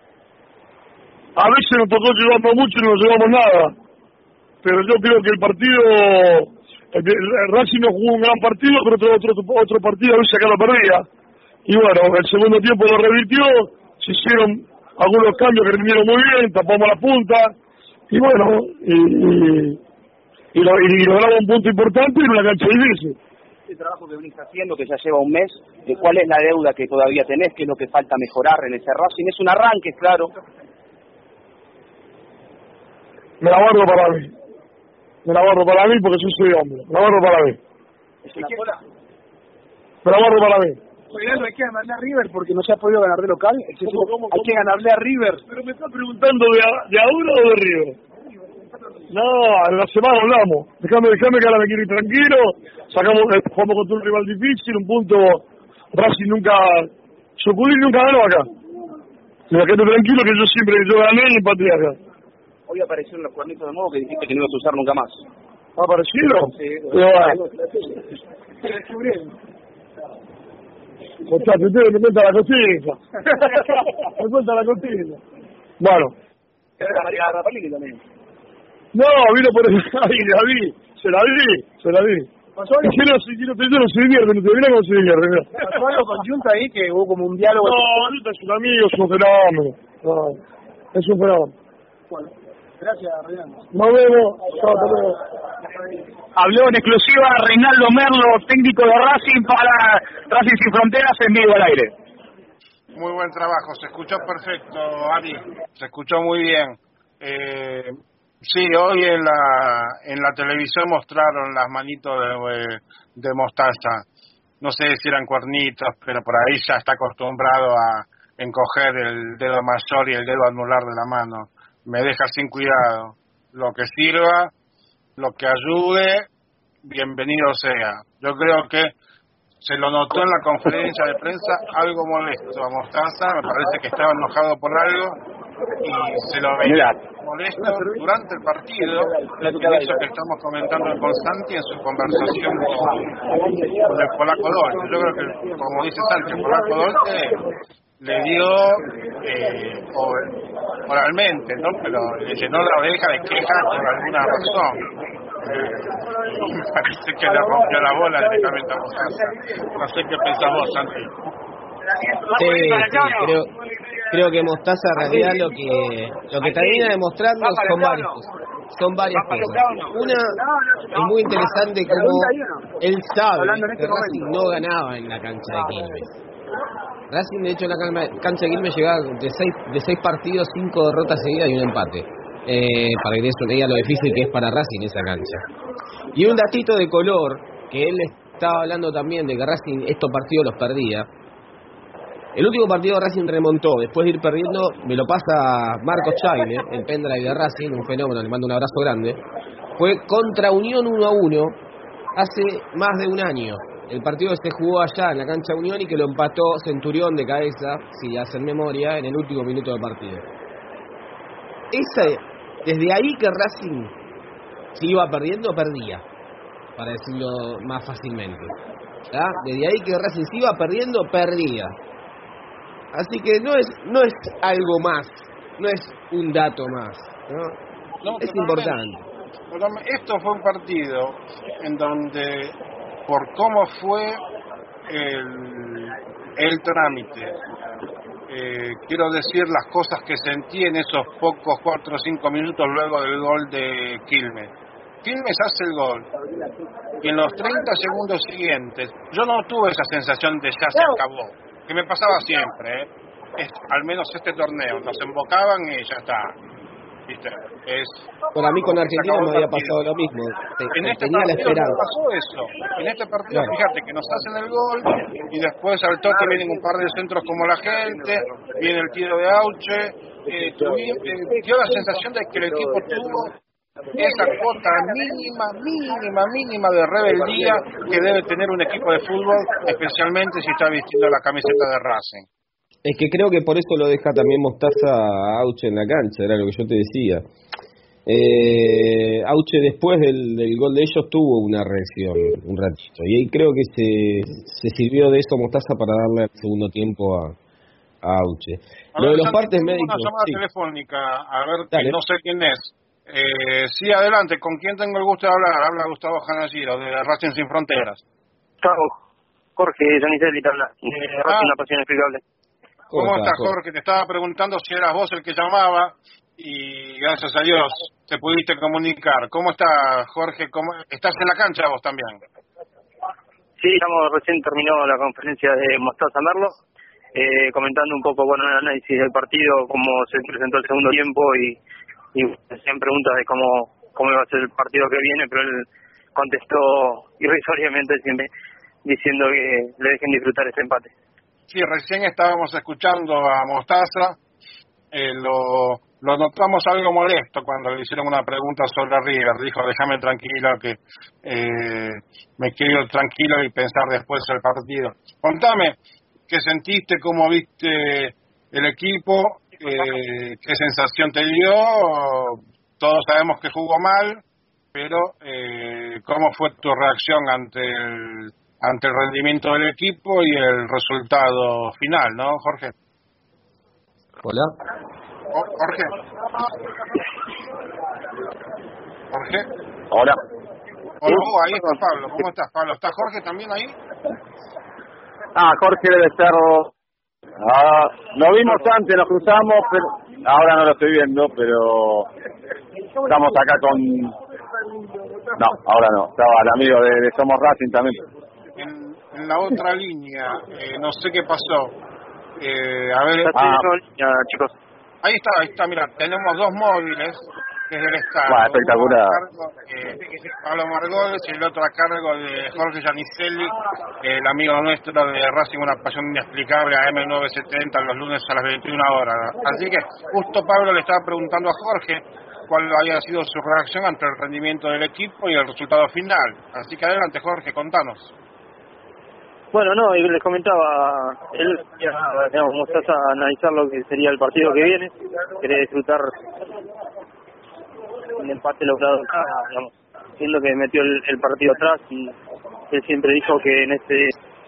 A veces nos tocó llevarnos mucho y no nos llevamos nada. Pero yo creo que el partido, el, el Racing no jugó un gran partido, pero otro, otro, otro partido a veces acá lo perdía. Y bueno, el segundo tiempo lo revirtió, se hicieron algunos cambios que rindieron muy bien, tapamos la punta, y bueno, y, y, y, lo, y logramos un punto importante en una cancha difícil.
Este trabajo que venís haciendo, que ya lleva un mes, ¿cuál es la deuda que todavía tenés? ¿Qué es lo que falta mejorar en ese Racing? Es un arranque, claro.
Me la guardo para mí. Me la guardo para mí porque yo soy hombre. Me la guardo para mí.
¿Es una sola?
Me la guardo para mí.
Oigan, hay que ganarle a River porque no se ha podido ganar de local. ¿Cómo, cómo, hay que ganarle a River.
Pero me está preguntando de, a, de ahora o de River. No, en la semana hablamos. Déjame, déjame que ahora me quiero ir tranquilo. Sacamos, eh, jugamos contra un rival difícil, un punto. Racing nunca, Soculín nunca ganó acá. Me quedo tranquilo que yo siempre yo gané y empaté acá.
Hoy aparecieron los cuernitos de nuevo que dijiste que no ibas a usar nunca más.
¿Aparecieron?
Sí.
Pero bueno.
Se descubrieron.
Muchachos, ustedes me cuentan la costilla. Me cuentan la costilla. Bueno.
María Rapalini también.
No, vino por el... Ay, la vi. Se la vi. Se la vi.
¿Pasó algo?
Yo no, yo no, yo no se divierte, no te mira cómo se divierte. Mira.
¿Pasó algo con Junta ahí que hubo como un diálogo?
No, Junta es un amigo, es un fenómeno. No, es un fenómeno.
Bueno.
Gracias, Reinaldo.
Nos vemos. Chao, hasta luego.
Habló en exclusiva Reinaldo Merlo, técnico de Racing para Racing Sin Fronteras en vivo al aire.
Muy buen trabajo, se escuchó perfecto, Ari, se escuchó muy bien. Eh, sí, hoy en la en la televisión mostraron las manitos de, de Mostaza. No sé si eran cuernitos, pero por ahí ya está acostumbrado a encoger el dedo mayor y el dedo anular de la mano. Me deja sin cuidado. Lo que sirva, lo que ayude, bienvenido sea. Yo creo que se lo notó en la conferencia de prensa algo molesto a Mostaza, me parece que estaba enojado por algo y se lo veía molesto durante el partido, en eso que estamos comentando con Santi en su conversación con, con el polaco Dolte. Yo creo que, como dice Santi, el polaco Dolte le dio eh, or, oralmente, ¿no? Pero le llenó la oreja de quejas por alguna razón. Eh, y me parece que le rompió la bola directamente a Mostaza. No sé qué pensás vos, Santi.
Sí, sí, creo, creo que Mostaza en realidad lo que lo que termina demostrando son varias cosas. Son varias cosas. Una, es muy interesante cómo él sabe que Racing no ganaba en la cancha de Quilmes. Racing, de hecho, en la cancha de Quilmes llegaba de seis, de seis partidos, cinco derrotas seguidas y un empate. Eh, para que eso te diga lo difícil que es para Racing esa cancha. Y un datito de color, que él estaba hablando también de que Racing estos partidos los perdía. El último partido Racing remontó, después de ir perdiendo, me lo pasa Marcos Chaile, el pendrive de Racing, un fenómeno, le mando un abrazo grande. Fue contra Unión uno a uno hace más de un año. El partido que se jugó allá en la cancha Unión y que lo empató Centurión de cabeza, si hacen memoria, en el último minuto del partido. Esa, desde ahí que Racing, si iba perdiendo, perdía, para decirlo más fácilmente. ¿Ah? Desde ahí que Racing si iba perdiendo, perdía. Así que no es no es algo más, no es un dato más, ¿no?
No,
es importante.
Esto fue un partido en donde, por cómo fue el, el trámite, eh, quiero decir las cosas que sentí en esos pocos cuatro o cinco minutos luego del gol de Quilmes. Quilmes hace el gol y en los treinta segundos siguientes yo no tuve esa sensación de ya se acabó, que me pasaba siempre, ¿eh? Es, al menos este torneo, nos embocaban y ya está. ¿Viste? Es,
Por a mí con Argentina me había pasado lo mismo. Te,
en este
tenía la
partido
esperanza.
no pasó eso. En este partido,
claro.
Fíjate que nos hacen el gol y después al toque vienen un par de centros como la gente, viene el tiro de Auche. Eh, tuvi, eh, dio la sensación de que el equipo tuvo esa cuota mínima, mínima, mínima de rebeldía que debe tener un equipo de fútbol, especialmente si está vistiendo la camiseta de Racing.
Es que creo que por eso lo deja también Mostaza a Auche en la cancha, era lo que yo te decía. Eh, Auche después del, del gol de ellos tuvo una reacción un ratito, y ahí creo que se, se sirvió de eso Mostaza para darle el segundo tiempo a, a Auche.
A
Lo
ver,
de los
Santi,
partes
tengo
médicos...
una llamada
sí.
telefónica, a ver,
Dale.
no sé quién es. Eh, sí, adelante, ¿con quién tengo el gusto de hablar? Habla Gustavo Janagiro, de Racing Sin Fronteras.
Gustavo, Jorge Giannicelli te habla, de Racing Una Pasión Inexplicable.
¿Cómo, ¿Cómo estás,
Jorge?
Jorge? Te estaba preguntando si eras vos el que llamaba y gracias a Dios te pudiste comunicar. ¿Cómo estás, Jorge? ¿Cómo... ¿Estás en la cancha vos también?
Sí, estamos, recién terminó la conferencia de Mostaza Merlo, eh, comentando un poco, bueno, el análisis del partido, cómo se presentó el segundo tiempo y, y hacían preguntas de cómo, cómo iba a ser el partido que viene, pero él contestó irrisoriamente siempre diciendo que le dejen disfrutar este empate.
Sí, recién estábamos escuchando a Mostaza, eh, lo, lo notamos algo molesto cuando le hicieron una pregunta sobre River. Dijo, déjame tranquilo, que eh, me quedo tranquilo y pensar después el partido. Contame, ¿qué sentiste? ¿Cómo viste el equipo? Eh, ¿Qué sensación te dio? Todos sabemos que jugó mal, pero eh, ¿cómo fue tu reacción ante el... ante el rendimiento del equipo y el resultado final, ¿no, Jorge?
Hola.
Oh, Jorge. Jorge.
Hola.
Hola, oh, ahí está Pablo. ¿Cómo estás, Pablo? ¿Está Jorge también ahí?
Ah, Jorge debe estar... Ah, lo vimos antes, nos cruzamos, pero ahora no lo estoy viendo, pero Estamos acá con... No, ahora no. Estaba el amigo de, de Somos Racing también.
En, en la otra línea, eh, no sé qué pasó. Eh, a ver...
Ah, ya, chicos.
Ahí está, ahí está, mira, tenemos dos móviles desde el estado.
Wow, espectacular.
Uno a cargo, eh, Pablo Margolis y el otro a cargo de Jorge Giannicelli, eh, el amigo nuestro de Racing, una pasión inexplicable, a eme novecientos setenta, los lunes a las veintiuna horas. Así que justo Pablo le estaba preguntando a Jorge cuál había sido su reacción ante el rendimiento del equipo y el resultado final. Así que adelante, Jorge, contanos.
Bueno, no, y les comentaba, él, digamos, Mostaza a analizar lo que sería el partido que viene, quería disfrutar el empate logrado acá, digamos, siendo que metió el, el partido atrás, y él siempre dijo que en este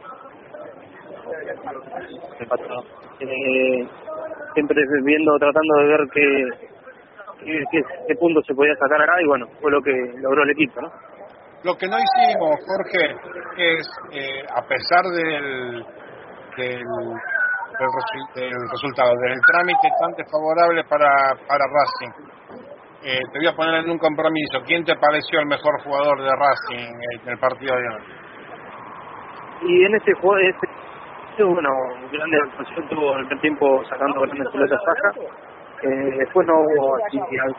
eh, siempre viendo, tratando de ver qué, qué, qué, qué punto se podía sacar acá, y bueno, fue lo que logró el equipo, ¿no?
Lo que no hicimos, Jorge, es, eh, a pesar del, del, del, resu del resultado, del trámite tan desfavorable para, para Racing, eh, te voy a poner en un compromiso. ¿Quién te pareció el mejor jugador de Racing en el partido de hoy?
Y en ese juego, este, bueno, grande actuación, tuvo el primer tiempo sacando grandes pelotas Saja, eh, después no hubo así.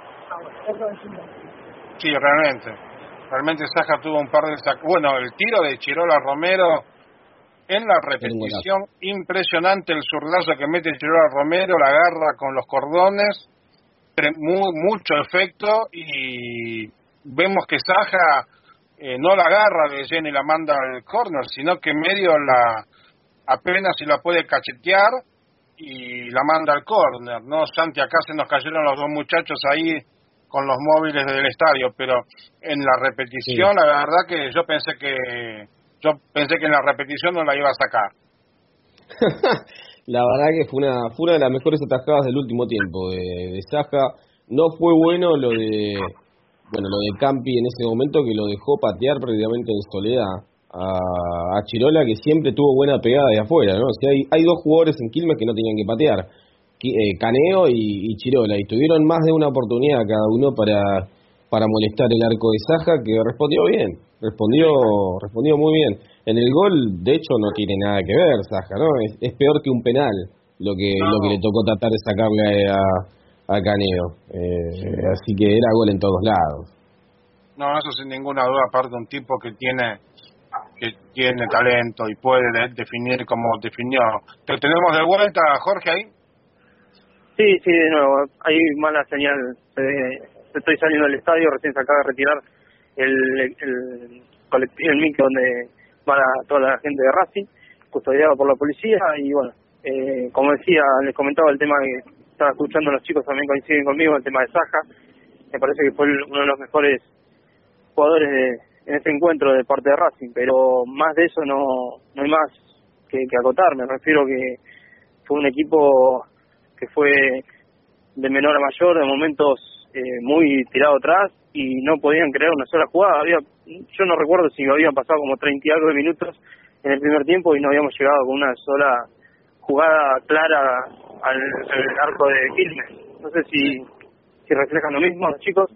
Sí, realmente. Realmente Saja tuvo un par de sac... Bueno, el tiro de Chirola Romero en la repetición, impresionante el zurdazo que mete Chirola Romero, la agarra con los cordones, muy, mucho efecto, y vemos que Saja eh, no la agarra de lleno y la manda al córner, sino que medio la apenas si la puede cachetear y la manda al córner, ¿no? Santi, acá se nos cayeron los dos muchachos ahí con los móviles del estadio, pero en la repetición, sí, la verdad que yo pensé que yo pensé que en la repetición no la iba a sacar.
La verdad que fue una fue una de las mejores atajadas del último tiempo de, de Saja. No fue bueno lo de bueno lo de Campi en ese momento, que lo dejó patear prácticamente en soledad a, a Chirola, que siempre tuvo buena pegada de afuera, ¿no? O sea, hay, hay dos jugadores en Quilmes que no tenían que patear, Eh, Caneo y, y Chirola, y tuvieron más de una oportunidad cada uno para para molestar el arco de Saja, que respondió bien, respondió respondió muy bien. En el gol, de hecho, no tiene nada que ver Saja, ¿no? Es, es peor que un penal lo que no. lo que le tocó tratar de sacarle a, a Caneo, eh, así que era gol en todos lados.
No, eso sin ninguna duda, aparte de un tipo que tiene que tiene talento y puede de, definir como definió. ¿Te tenemos de vuelta, Jorge, ahí?
Sí, sí, de nuevo, hay mala señal. Eh, estoy saliendo del estadio, recién se acaba de retirar el, el colectivo, el micro donde va la, toda la gente de Racing, custodiado por la policía, y bueno, eh, como decía, les comentaba el tema que estaba escuchando, los chicos también coinciden conmigo, el tema de Saja. Me parece que fue uno de los mejores jugadores de, en este encuentro de parte de Racing, pero más de eso no, no hay más que, que acotar. Me refiero que fue un equipo que fue de menor a mayor, de momentos eh, muy tirado atrás, y no podían crear una sola jugada. Había, yo no recuerdo si habían pasado como treinta y algo de minutos en el primer tiempo y no habíamos llegado con una sola jugada clara al, al arco de Quilmes. No sé si, si reflejan lo mismo los chicos.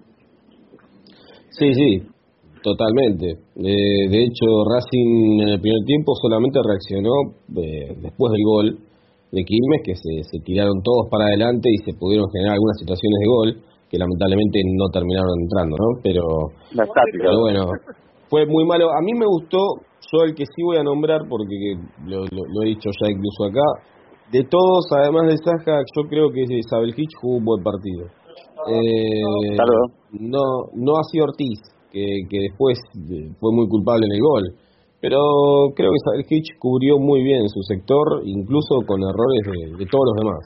Sí, sí, totalmente. Eh, de hecho, Racing en el primer tiempo solamente reaccionó eh, después del gol de Quilmes, que se, se tiraron todos para adelante y se pudieron generar algunas situaciones de gol que lamentablemente no terminaron entrando, ¿no? Pero, pero bueno, fue muy malo. A mí me gustó, yo el que sí voy a nombrar, porque lo, lo, lo he dicho ya incluso acá, de todos, además de Saja, yo creo que Isabel Hitch jugó un buen partido. Eh, no, no así Ortiz, que, que después fue muy culpable en el gol. Pero creo que Isabel Hitch cubrió muy bien su sector, incluso con errores de, de todos los demás.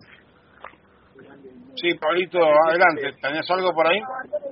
Sí, Pablito, adelante. ¿Tenés algo por ahí?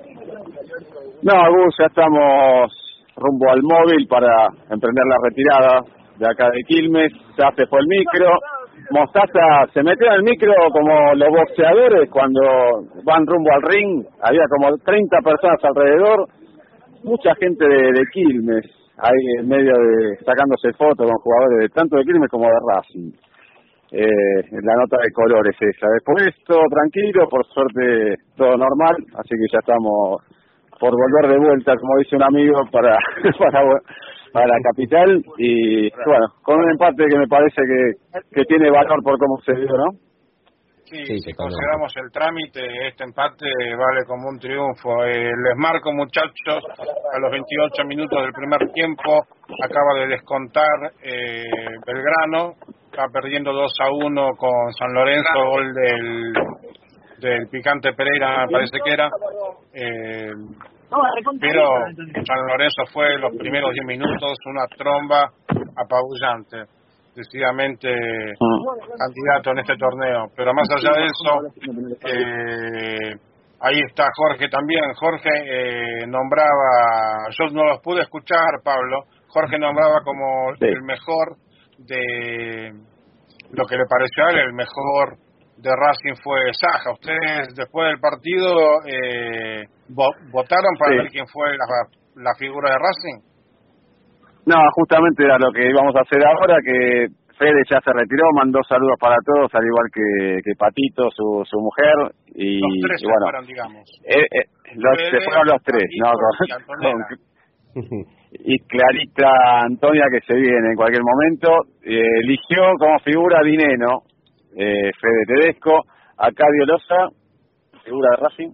No, Gus, ya estamos rumbo al móvil para emprender la retirada de acá de Quilmes. Ya se fue el micro. Mostaza se metió en el micro como los boxeadores cuando van rumbo al ring. Había como treinta personas alrededor. Mucha gente de, de Quilmes ahí en medio de sacándose fotos con jugadores de tanto de Quilmes como de Racing. eh, la nota de colores esa. Después todo tranquilo, por suerte todo normal, así que ya estamos por volver de vuelta, como dice un amigo, para para, para la capital, y bueno, con un empate que me parece que, que tiene valor por cómo se dio, ¿no?
Sí, sí, si consideramos el trámite, este empate vale como un triunfo. Eh, les marco, muchachos, a los veintiocho minutos del primer tiempo acaba de descontar eh, Belgrano, está perdiendo dos a uno con San Lorenzo, gol del, del Picante Pereira, me parece que era. Eh, pero San Lorenzo fue los primeros diez minutos una tromba apabullante, decididamente candidato en este torneo. Pero más allá de eso, eh, ahí está Jorge también. Jorge eh, nombraba, yo no los pude escuchar, Pablo, Jorge nombraba como sí. el mejor de lo que le pareció a él, el mejor de Racing fue Saja. Ustedes después del partido eh, votaron para sí. ver quién fue la, la figura de Racing.
No, justamente era lo que íbamos a hacer ahora, que Fede ya se retiró, mandó saludos para todos, al igual que, que Patito, su, su mujer, y,
los tres
y bueno,
fueron, digamos.
Eh, eh, los,
Fede,
se fueron los tres,
Patito,
¿no? Con, con, y Clarita Antonia, que se viene en cualquier momento, eh, eligió como figura Dineno, eh, Fede Tedesco, Acadio Loza, figura de Racing.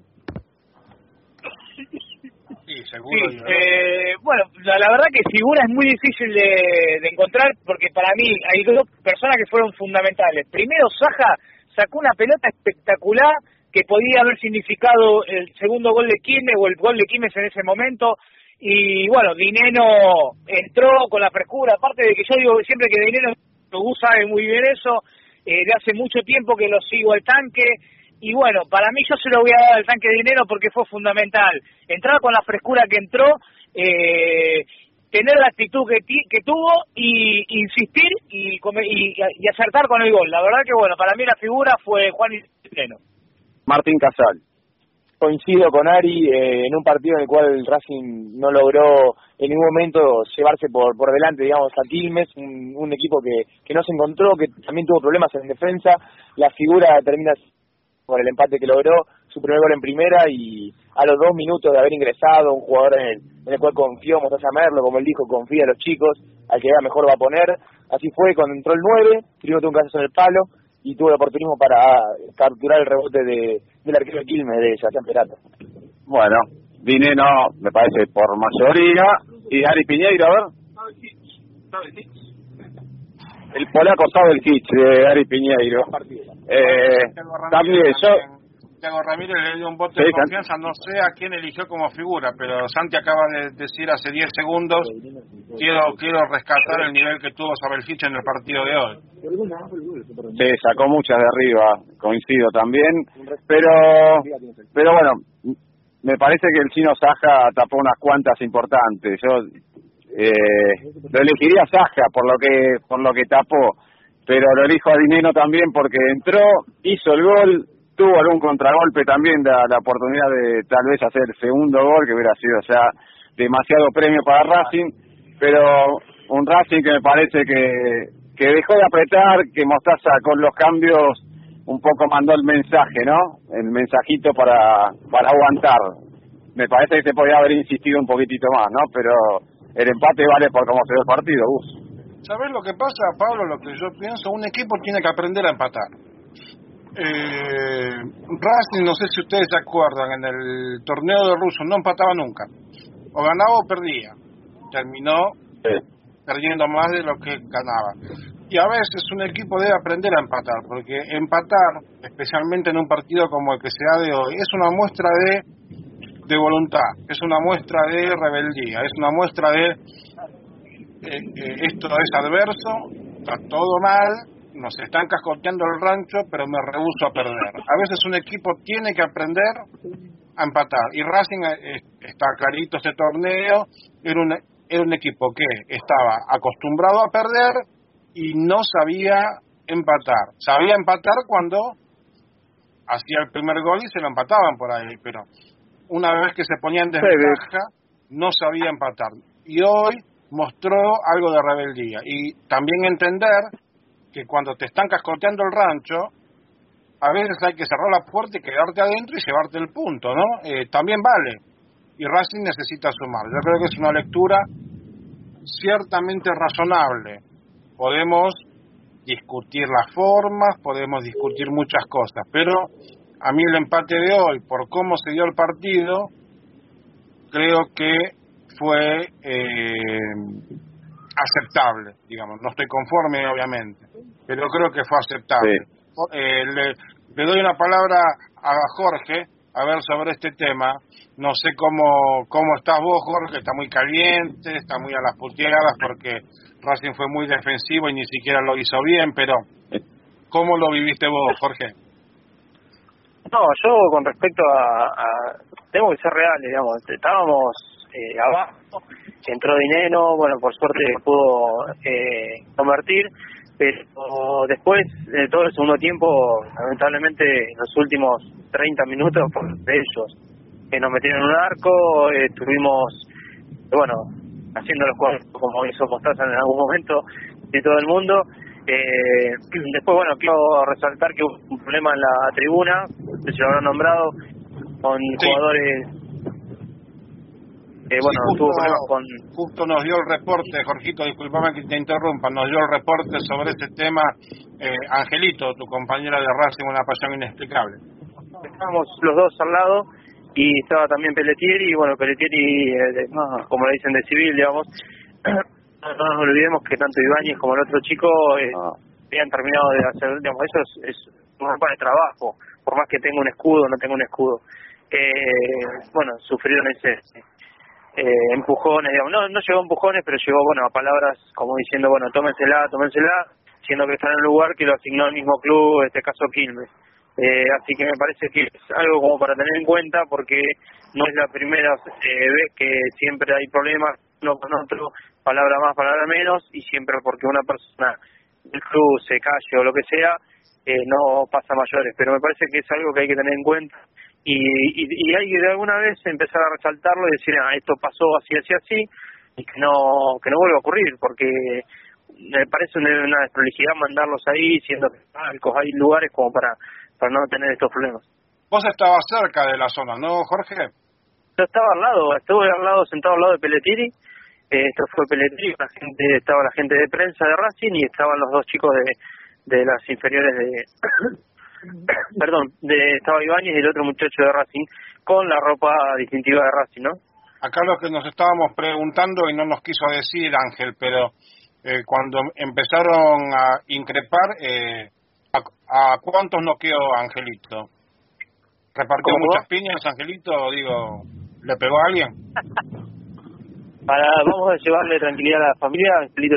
Sí, seguro.
Sí, eh, bueno, la, la verdad que figura es muy difícil de, de encontrar, porque para mí hay dos personas que fueron fundamentales. Primero, Saja sacó una pelota espectacular que podía haber significado el segundo gol de Quilmes o el gol de Quilmes en ese momento. Y bueno, Dineno entró con la frescura, aparte de que yo digo siempre que Dineno sabe muy bien eso, eh, de hace mucho tiempo que lo sigo al tanque. Y bueno, para mí yo se lo voy a dar al tanque de Dineno porque fue fundamental. Entrar con la frescura que entró, eh, tener la actitud que, ti, que tuvo y insistir y, y, y acertar con el gol. La verdad que bueno, para mí la figura fue Juan Dineno.
Martín Casal.
Coincido con Ari, eh, en un partido en el cual el Racing no logró en ningún momento llevarse por por delante, digamos, a Quilmes, un, un equipo que, que no se encontró, que también tuvo problemas en defensa. La figura termina por el empate que logró, su primer gol en primera, y a los dos minutos de haber ingresado un jugador en el, en el cual confió Mostaza Merlo, como él dijo, confía en los chicos, al que vea mejor va a poner. Así fue cuando entró el nueve, primero tuvo un cabezazo en el palo y tuvo el oportunismo para capturar el rebote de del arquero de Quilmes, de Sebastián Perato.
Bueno, Dineno me parece por mayoría, y Ari Piñeiro, a ver. El polaco sabe el kitsch de Ari Piñeiro. Eh, también yo...
Santiago Ramírez le dio un voto sí, de confianza, no sé a quién eligió como figura, pero Santi acaba de decir hace diez segundos, quiero quiero rescatar el nivel que tuvo Sabelficha en el partido de hoy.
Sí, sacó muchas de arriba, coincido también, pero pero bueno, me parece que el chino Saja tapó unas cuantas importantes. Yo eh, lo elegiría Saja por lo que por lo que tapó, pero lo elijo a Dineno también porque entró, hizo el gol, tuvo algún contragolpe también, da la oportunidad de tal vez hacer el segundo gol, que hubiera sido ya demasiado premio para Racing, pero un Racing que me parece que, que dejó de apretar, que Mostaza con los cambios un poco mandó el mensaje, ¿no? El mensajito para, para aguantar. Me parece que se podía haber insistido un poquitito más, ¿no? Pero el empate vale por cómo se dio el partido, Gus.
¿Sabés lo que pasa, Pablo? Lo que yo pienso, un equipo tiene que aprender a empatar. Eh, Racing, no sé si ustedes se acuerdan, en el torneo de Russo no empataba nunca, o ganaba o perdía, terminó sí. perdiendo más de lo que ganaba, y a veces un equipo debe aprender a empatar, porque empatar, especialmente en un partido como el que se da de hoy, es una muestra de de voluntad, es una muestra de rebeldía, es una muestra de eh, eh, esto es adverso, está todo mal, nos están cascoteando el rancho, pero me rehúso a perder. A veces un equipo tiene que aprender a empatar. Y Racing, eh, está clarito este torneo, era un, era un equipo que estaba acostumbrado a perder y no sabía empatar. Sabía empatar cuando hacía el primer gol y se lo empataban por ahí, pero una vez que se ponía en desventaja, no sabía empatar. Y hoy mostró algo de rebeldía. Y también entender que que cuando te están cascoteando el rancho, a veces hay que cerrar la puerta y quedarte adentro y llevarte el punto, ¿no? Eh, también vale. Y Racing necesita sumar. Yo creo que es una lectura ciertamente razonable. Podemos discutir las formas, podemos discutir muchas cosas, pero a mí el empate de hoy, por cómo se dio el partido, creo que fue eh, aceptable, digamos. No estoy conforme, obviamente, pero creo que fue aceptable. Sí. Eh, le, le doy una palabra a Jorge, a ver sobre este tema. No sé cómo cómo estás vos, Jorge. Está muy caliente, está muy a las puteadas porque Racing fue muy defensivo y ni siquiera lo hizo bien, pero ¿cómo lo viviste vos, Jorge?
No, yo con respecto a... a tengo que ser reales, digamos. Estábamos eh, abajo, entró dinero, bueno, por suerte pudo eh, convertir, pero después de todo el segundo tiempo, lamentablemente en los últimos treinta minutos, por de ellos, que nos metieron en un arco, eh, estuvimos, bueno, haciendo los juegos como hizo Mostaza en algún momento de todo el mundo. Eh, después, bueno, quiero resaltar que hubo un problema en la tribuna, se lo habrán nombrado, con sí. jugadores... Eh, bueno,
sí, justo,
tuvo problemas con...
justo nos dio el reporte, Jorgito, disculpame que te interrumpa, nos dio el reporte sobre este tema eh, Angelito, tu compañera de Racing, una pasión inexplicable.
Estábamos los dos al lado y estaba también Pelletieri, y bueno, Pelletieri, eh, de, como le dicen de civil, digamos, no nos olvidemos que tanto Ibáñez como el otro chico eh, ah. habían terminado de hacer, digamos, eso es, es un ropa de trabajo, por más que tenga un escudo o no tenga un escudo. Eh, bueno, sufrieron ese... Eh, empujones, digamos, no, no llegó a empujones, pero llegó, bueno, a palabras como diciendo, bueno, tómensela, tómensela, siendo que están en un lugar que lo asignó el mismo club, en este caso Quilmes. Eh, así que me parece que es algo como para tener en cuenta, porque no es la primera eh, vez que siempre hay problemas uno con otro, palabra más, palabra menos, y siempre porque una persona del club se calle o lo que sea, eh, no pasa mayores, pero me parece que es algo que hay que tener en cuenta. Y, y, y hay que de alguna vez empezar a resaltarlo y decir, ah, esto pasó así, así, así, y que no que no vuelva a ocurrir, porque me parece una, una desprolijidad mandarlos ahí, siendo que hay lugares como para, para no tener estos problemas.
Vos estabas cerca de la zona, ¿no, Jorge?
Yo estaba al lado, estuve al lado, sentado al lado de Pelletieri, eh, esto fue Pelletieri, la gente, estaba la gente de prensa de Racing y estaban los dos chicos de, de las inferiores de... Perdón, de, estaba Ibáñez y el otro muchacho de Racing con la ropa distintiva de Racing, ¿no?
Acá lo que nos estábamos preguntando y no nos quiso decir Ángel, pero eh, cuando empezaron a increpar, eh, a, ¿a cuántos nos quedó Angelito? ¿Repartió muchas piñas Angelito? Digo, ¿le pegó a alguien?
Para, vamos a llevarle tranquilidad a la familia, Angelito.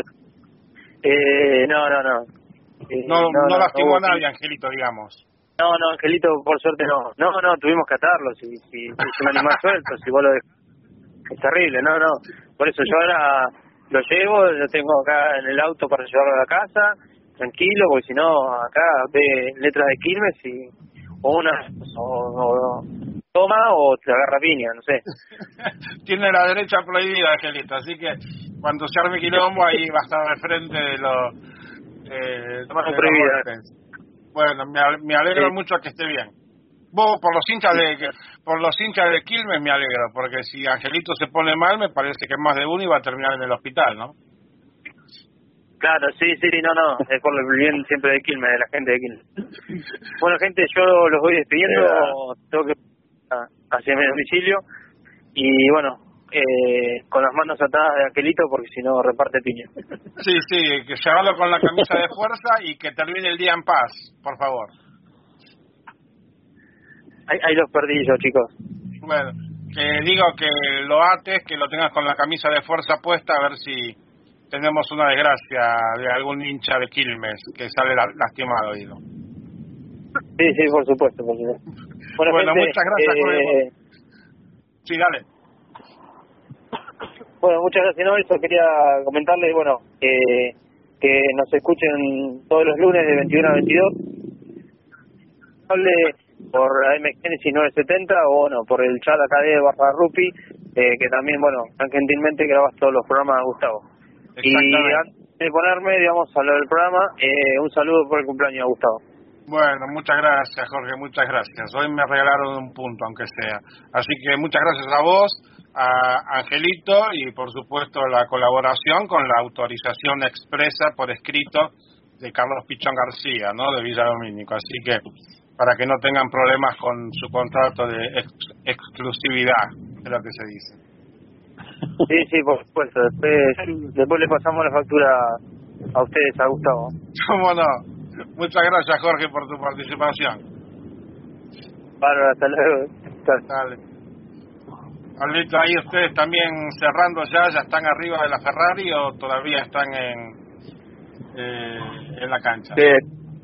Eh, no, no, no. Eh,
no, no, no, no lastimó
no,
a nadie, Angelito, digamos.
No, no, Angelito, por suerte no. No, no, tuvimos que atarlo, si, si, si es un animal suelto, si vos lo dejás. Es terrible, no, no. Por eso yo ahora lo llevo, lo tengo acá en el auto para llevarlo a la casa, tranquilo, porque si no, acá ve letras de Quilmes y o una, o, o toma o te agarra piña, no sé.
Tiene la derecha prohibida, Angelito, así que cuando se arme quilombo ahí va a estar al frente de los... Eh, bueno, me, me alegro sí. mucho que esté bien. Vos por los hinchas de que, por los hinchas de Quilmes me alegro, porque si Angelito se pone mal me parece que más de uno iba a terminar en el hospital, ¿no?
Claro, sí, sí, no, no, es por el bien siempre de Quilmes, de la gente de Quilmes. Bueno, gente, yo los voy despidiendo, yeah. tengo que hacia mi domicilio y bueno, Eh, con las manos atadas de Angelito porque si no reparte piña.
Sí, sí, que llevarlo con la camisa de fuerza y que termine el día en paz, por favor.
Ahí, ahí los perdí yo, chicos.
Bueno, que digo que lo ates, que lo tengas con la camisa de fuerza puesta, a ver si tenemos una desgracia de algún hincha de Quilmes que sale la, lastimado, digo.
Sí, sí, por supuesto. Por supuesto. Bueno,
bueno
gente,
muchas gracias.
Eh...
Por el... Sí, dale.
Bueno, muchas gracias, no, eso quería comentarles, bueno, eh, que nos escuchen todos los lunes de veintiuno a veintidós, hable por A M Génesis nueve setenta o bueno, por el chat acá de Barra Rupi, eh, que también, bueno, tan gentilmente grabas todos los programas, Gustavo. Y de ponerme, digamos, a lo del programa, eh, un saludo por el cumpleaños, Gustavo.
Bueno, muchas gracias, Jorge, muchas gracias. Hoy me regalaron un punto, aunque sea. Así que muchas gracias a vos, a Angelito y, por supuesto, la colaboración con la autorización expresa por escrito de Carlos Pichón García, ¿no?, de Villa Domínico. Así que, para que no tengan problemas con su contrato de ex- exclusividad, es lo que se dice.
Sí, sí, por supuesto. Después, después le pasamos la factura a ustedes, a Gustavo.
¿Cómo no? Muchas gracias, Jorge, por tu participación.
Bárbaro, hasta luego.
Dale. Pablito, ahí ustedes también cerrando ya, ¿ya están arriba de la Ferrari o todavía están en eh, en la cancha?
Sí.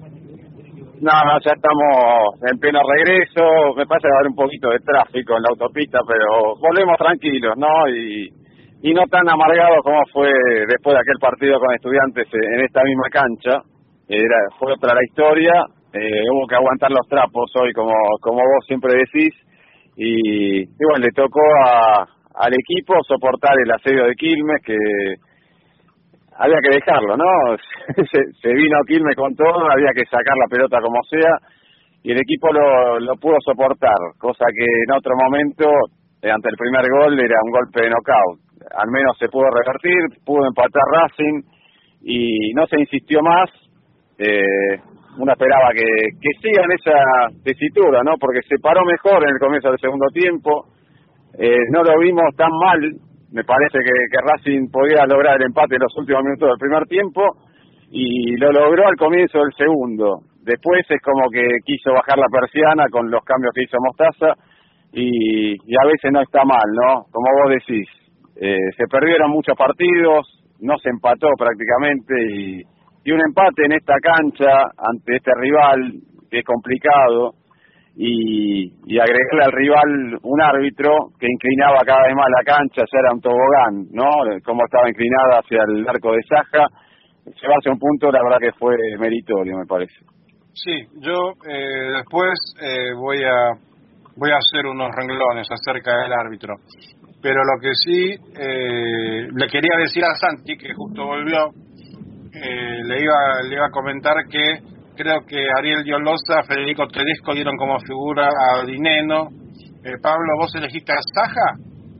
No, no, ya estamos en pleno regreso. Me parece que va a haber un poquito de tráfico en la autopista, pero volvemos tranquilos, ¿no? Y, y no tan amargados como fue después de aquel partido con Estudiantes en esta misma cancha. Era, fue otra la historia, eh, hubo que aguantar los trapos hoy, como como vos siempre decís, y, y bueno, le tocó a, al equipo soportar el asedio de Quilmes, que había que dejarlo, ¿no? se, se vino Quilmes con todo, había que sacar la pelota como sea, y el equipo lo, lo pudo soportar, cosa que en otro momento, eh, ante el primer gol, era un golpe de knockout. Al menos se pudo revertir, pudo empatar Racing, y no se insistió más. Eh, uno esperaba que, que siga en esa tesitura, ¿no? Porque se paró mejor en el comienzo del segundo tiempo, eh, no lo vimos tan mal, me parece que, que Racing podía lograr el empate en los últimos minutos del primer tiempo, y lo logró al comienzo del segundo. Después es como que quiso bajar la persiana con los cambios que hizo Mostaza, y, y a veces no está mal, ¿no? Como vos decís, eh, se perdieron muchos partidos, no se empató prácticamente, y Y un empate en esta cancha ante este rival que es complicado, y, y agregarle al rival un árbitro que inclinaba cada vez más la cancha, ya era un tobogán, ¿no? Como estaba inclinada hacia el arco de Saja, llevarse un punto, la verdad que fue meritorio, me parece.
Sí, yo eh, después eh, voy a voy a hacer unos renglones acerca del árbitro, pero lo que sí eh, le quería decir a Santi, que justo volvió, Eh, le iba le iba a comentar que creo que Ariel Diolosa, Federico Tedesco dieron como figura a Dineno. eh, Pablo, ¿vos elegiste a Saja?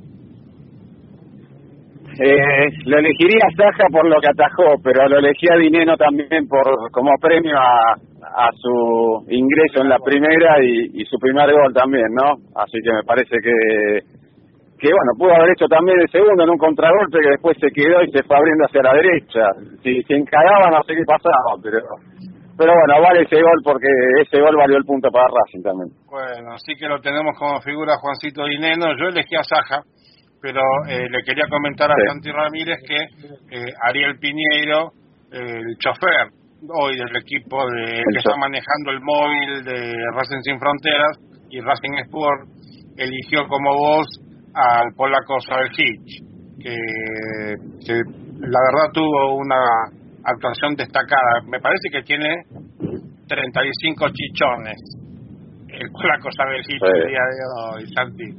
Eh, lo elegiría a Saja por lo que atajó, pero lo elegí a Dineno también por como premio a, a su ingreso en la primera y, y su primer gol también, ¿no? Así que me parece que que bueno, pudo haber hecho también el segundo en un contragolpe que después se quedó y se fue abriendo hacia la derecha. Si se encagaba no sé qué pasaba, pero pero bueno, vale ese gol porque ese gol valió el punto para Racing también.
Bueno, así que lo tenemos como figura Juancito Dineno. Yo elegí a Saja, pero eh, le quería comentar a sí. Santi Ramírez que eh, Ariel Piñeiro, eh, el chofer hoy del equipo de, que está manejando el móvil de Racing Sin Fronteras y Racing Sport, eligió como vos al polaco Sabeljic, que, que la verdad tuvo una actuación destacada. Me parece que tiene treinta y cinco chichones el polaco Sabeljic sí. el día de hoy, Santi.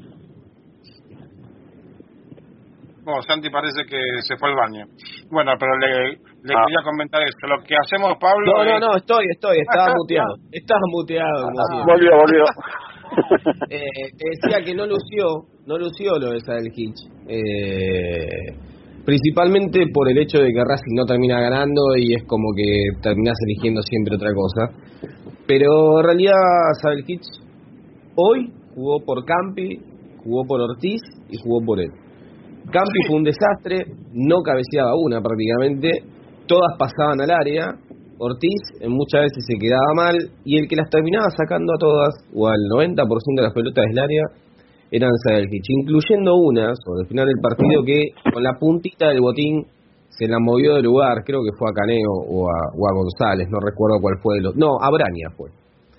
Bueno, Santi parece que se fue al baño. Bueno, pero le, le ah. quería comentar esto. Lo que hacemos, Pablo...
No,
es...
no, no, estoy, estoy, estaba muteado. Estaba muteado.
Ah, volvió, volvió.
eh, te decía que no lució, no lució lo de Sabeljic. Eh, principalmente por el hecho de que Racing no termina ganando y es como que terminás eligiendo siempre otra cosa. Pero en realidad Sabeljic hoy jugó por Campi, jugó por Ortiz y jugó por él. Campi fue un desastre, no cabeceaba una prácticamente, todas pasaban al área, Ortiz en muchas veces se quedaba mal, y el que las terminaba sacando a todas, o al noventa por ciento de las pelotas del área, eran Sabeljic, incluyendo una sobre el final del partido que con la puntita del botín se la movió de lugar, creo que fue a Caneo o a, o a González, no recuerdo cuál fue de los... No, a Braña fue.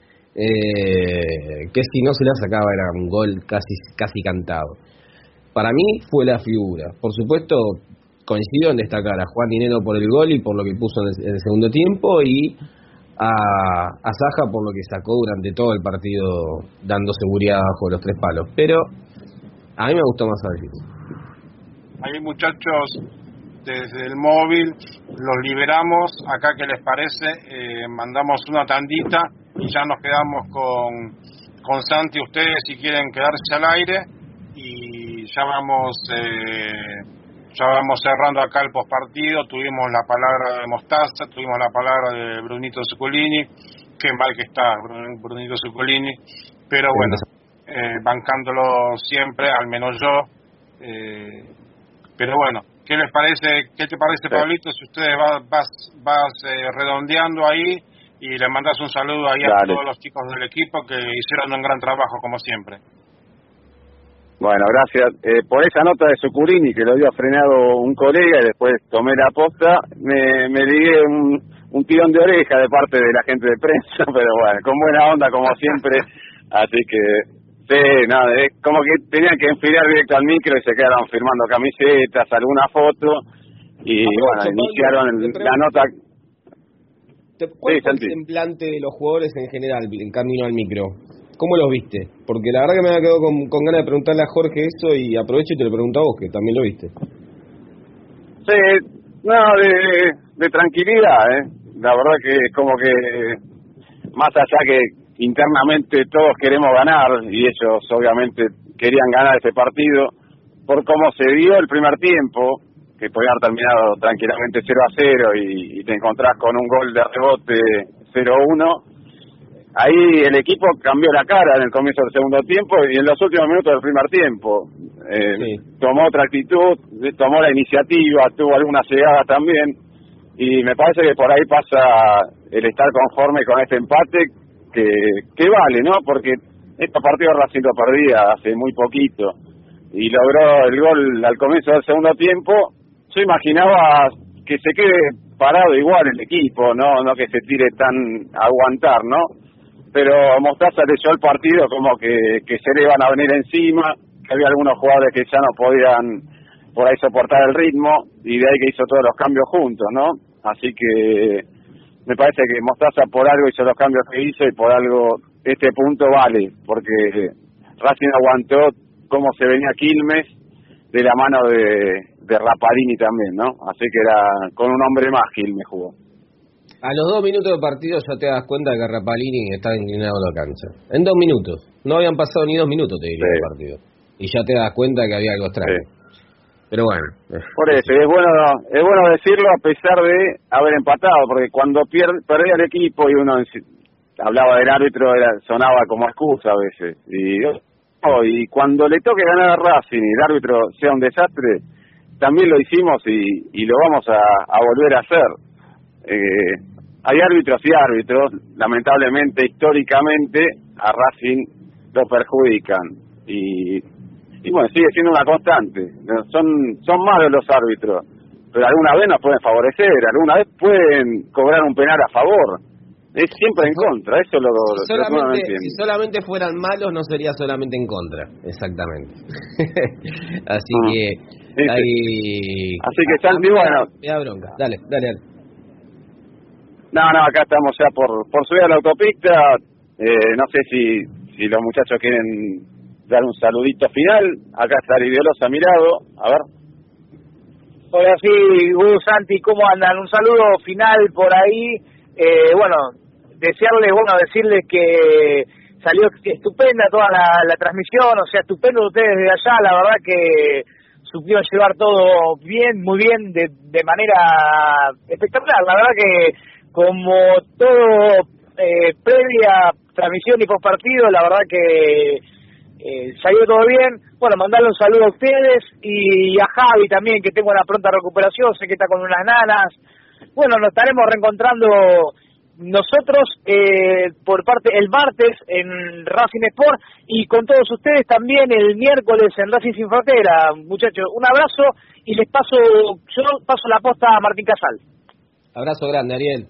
Eh, que si no se la sacaba era un gol casi casi cantado. Para mí fue la figura. Por supuesto, coincido en destacar a Juan Dineno por el gol y por lo que puso en el, en el segundo tiempo, y a, a Saja por lo que sacó durante todo el partido, dando seguridad bajo los tres palos. Pero a mí me gustó más Sabeljic.
Ahí, muchachos, desde el móvil, los liberamos. Acá, ¿qué les parece? Eh, mandamos una tandita y ya nos quedamos con, con Santi, ustedes si quieren quedarse al aire, y ya vamos eh, ya vamos cerrando acá el postpartido. Tuvimos la palabra de Mostaza, tuvimos la palabra de Brunito Zuculini, qué mal que está Brunito Zuculini, pero bueno, eh, bancándolo siempre, al menos yo, eh, pero bueno, ¿qué les parece? ¿Qué te parece, sí, Pablito, si ustedes vas, vas, vas eh, redondeando ahí y le mandas un saludo ahí a
Dale.
todos los chicos del equipo que hicieron un gran trabajo como siempre?
Bueno, gracias. Eh, por esa nota de Zuculini, que lo había frenado un colega y después tomé la posta, me, me ligué un, un tirón de oreja de parte de la gente de prensa, pero bueno, con buena onda como siempre, así que, sí, nada, es como que tenían que enfilar directo al micro y se quedaron firmando camisetas, alguna foto, y bueno, iniciaron el, la nota.
¿Cuál
sí,
fue el semblante de los jugadores en general en camino al micro? ¿Cómo los viste? Porque la verdad que me había quedado con, con ganas de preguntarle a Jorge eso, y aprovecho y te lo pregunto a vos, que también lo viste.
Sí, no, de, de tranquilidad, ¿eh? La verdad que es como que, más allá que internamente todos queremos ganar, y ellos obviamente querían ganar este partido, por cómo se dio el primer tiempo, que podía haber terminado tranquilamente cero a cero, y, y te encontrás con un gol de rebote cero a uno, ahí el equipo cambió la cara en el comienzo del segundo tiempo y en los últimos minutos del primer tiempo. Eh, sí. Tomó otra actitud, tomó la iniciativa, tuvo algunas llegadas también, y me parece que por ahí pasa el estar conforme con este empate, que, que vale, ¿no? Porque este partido Racing lo perdía hace muy poquito y logró el gol al comienzo del segundo tiempo. Yo imaginaba que se quede parado igual el equipo, no no que se tire tan a aguantar, ¿no? Pero Mostaza leyó el partido como que, que se le iban a venir encima, que había algunos jugadores que ya no podían por ahí soportar el ritmo, y de ahí que hizo todos los cambios juntos, ¿no? Así que me parece que Mostaza por algo hizo los cambios que hizo, y por algo este punto vale, porque Racing aguantó como se venía Quilmes de la mano de, de Rapalini también, ¿no? Así que era con un hombre más Quilmes jugó.
A los dos minutos de partido ya te das cuenta que Rapalini estaba inclinado en la cancha. En dos minutos. No habían pasado ni dos minutos, te diría, sí, el partido. Y ya te das cuenta que había algo extraño. Sí. Pero bueno.
Por eso, es bueno es bueno decirlo a pesar de haber empatado, porque cuando pierde, perdía el equipo y uno hablaba del árbitro, era, sonaba como excusa a veces. Y, oh, y cuando le toque ganar a Racing y el árbitro sea un desastre, también lo hicimos y, y lo vamos a, a volver a hacer. Eh, hay árbitros y árbitros, lamentablemente, históricamente, a Racing lo perjudican, y, y bueno, sigue siendo una constante. Son son malos los árbitros, pero alguna vez nos pueden favorecer, alguna vez pueden cobrar un penal a favor. Es siempre en contra, eso lo,
si
lo,
solamente,
lo no entiendo.
Si solamente fueran malos, no sería solamente en contra, exactamente. Así mm. que
sí,
hay...
sí. Así que Santi, bueno,
me da bronca, dale, dale, dale.
No, no, acá estamos ya por por subir a la autopista. Eh, no sé si si los muchachos quieren dar un saludito final. Acá está Aridiolosa a mi lado. A ver.
Hola, sí, Gus, Santi, ¿cómo andan? Un saludo final por ahí. Eh, bueno, desearles, bueno, decirles que salió estupenda toda la, la transmisión, o sea, estupendo ustedes desde allá, la verdad que supieron llevar todo bien, muy bien, de, de manera espectacular. La verdad que como todo eh, previa transmisión y postpartido, la verdad que eh, salió todo bien. Bueno, mandarle un saludo a ustedes y a Javi también, que tengo una pronta recuperación, sé que está con unas nanas. Bueno, nos estaremos reencontrando nosotros eh, por parte el martes en Racing Sport, y con todos ustedes también el miércoles en Racing Sin Frontera. Muchachos, un abrazo, y les paso, yo paso la posta a Martín Casal.
Abrazo grande, Ariel.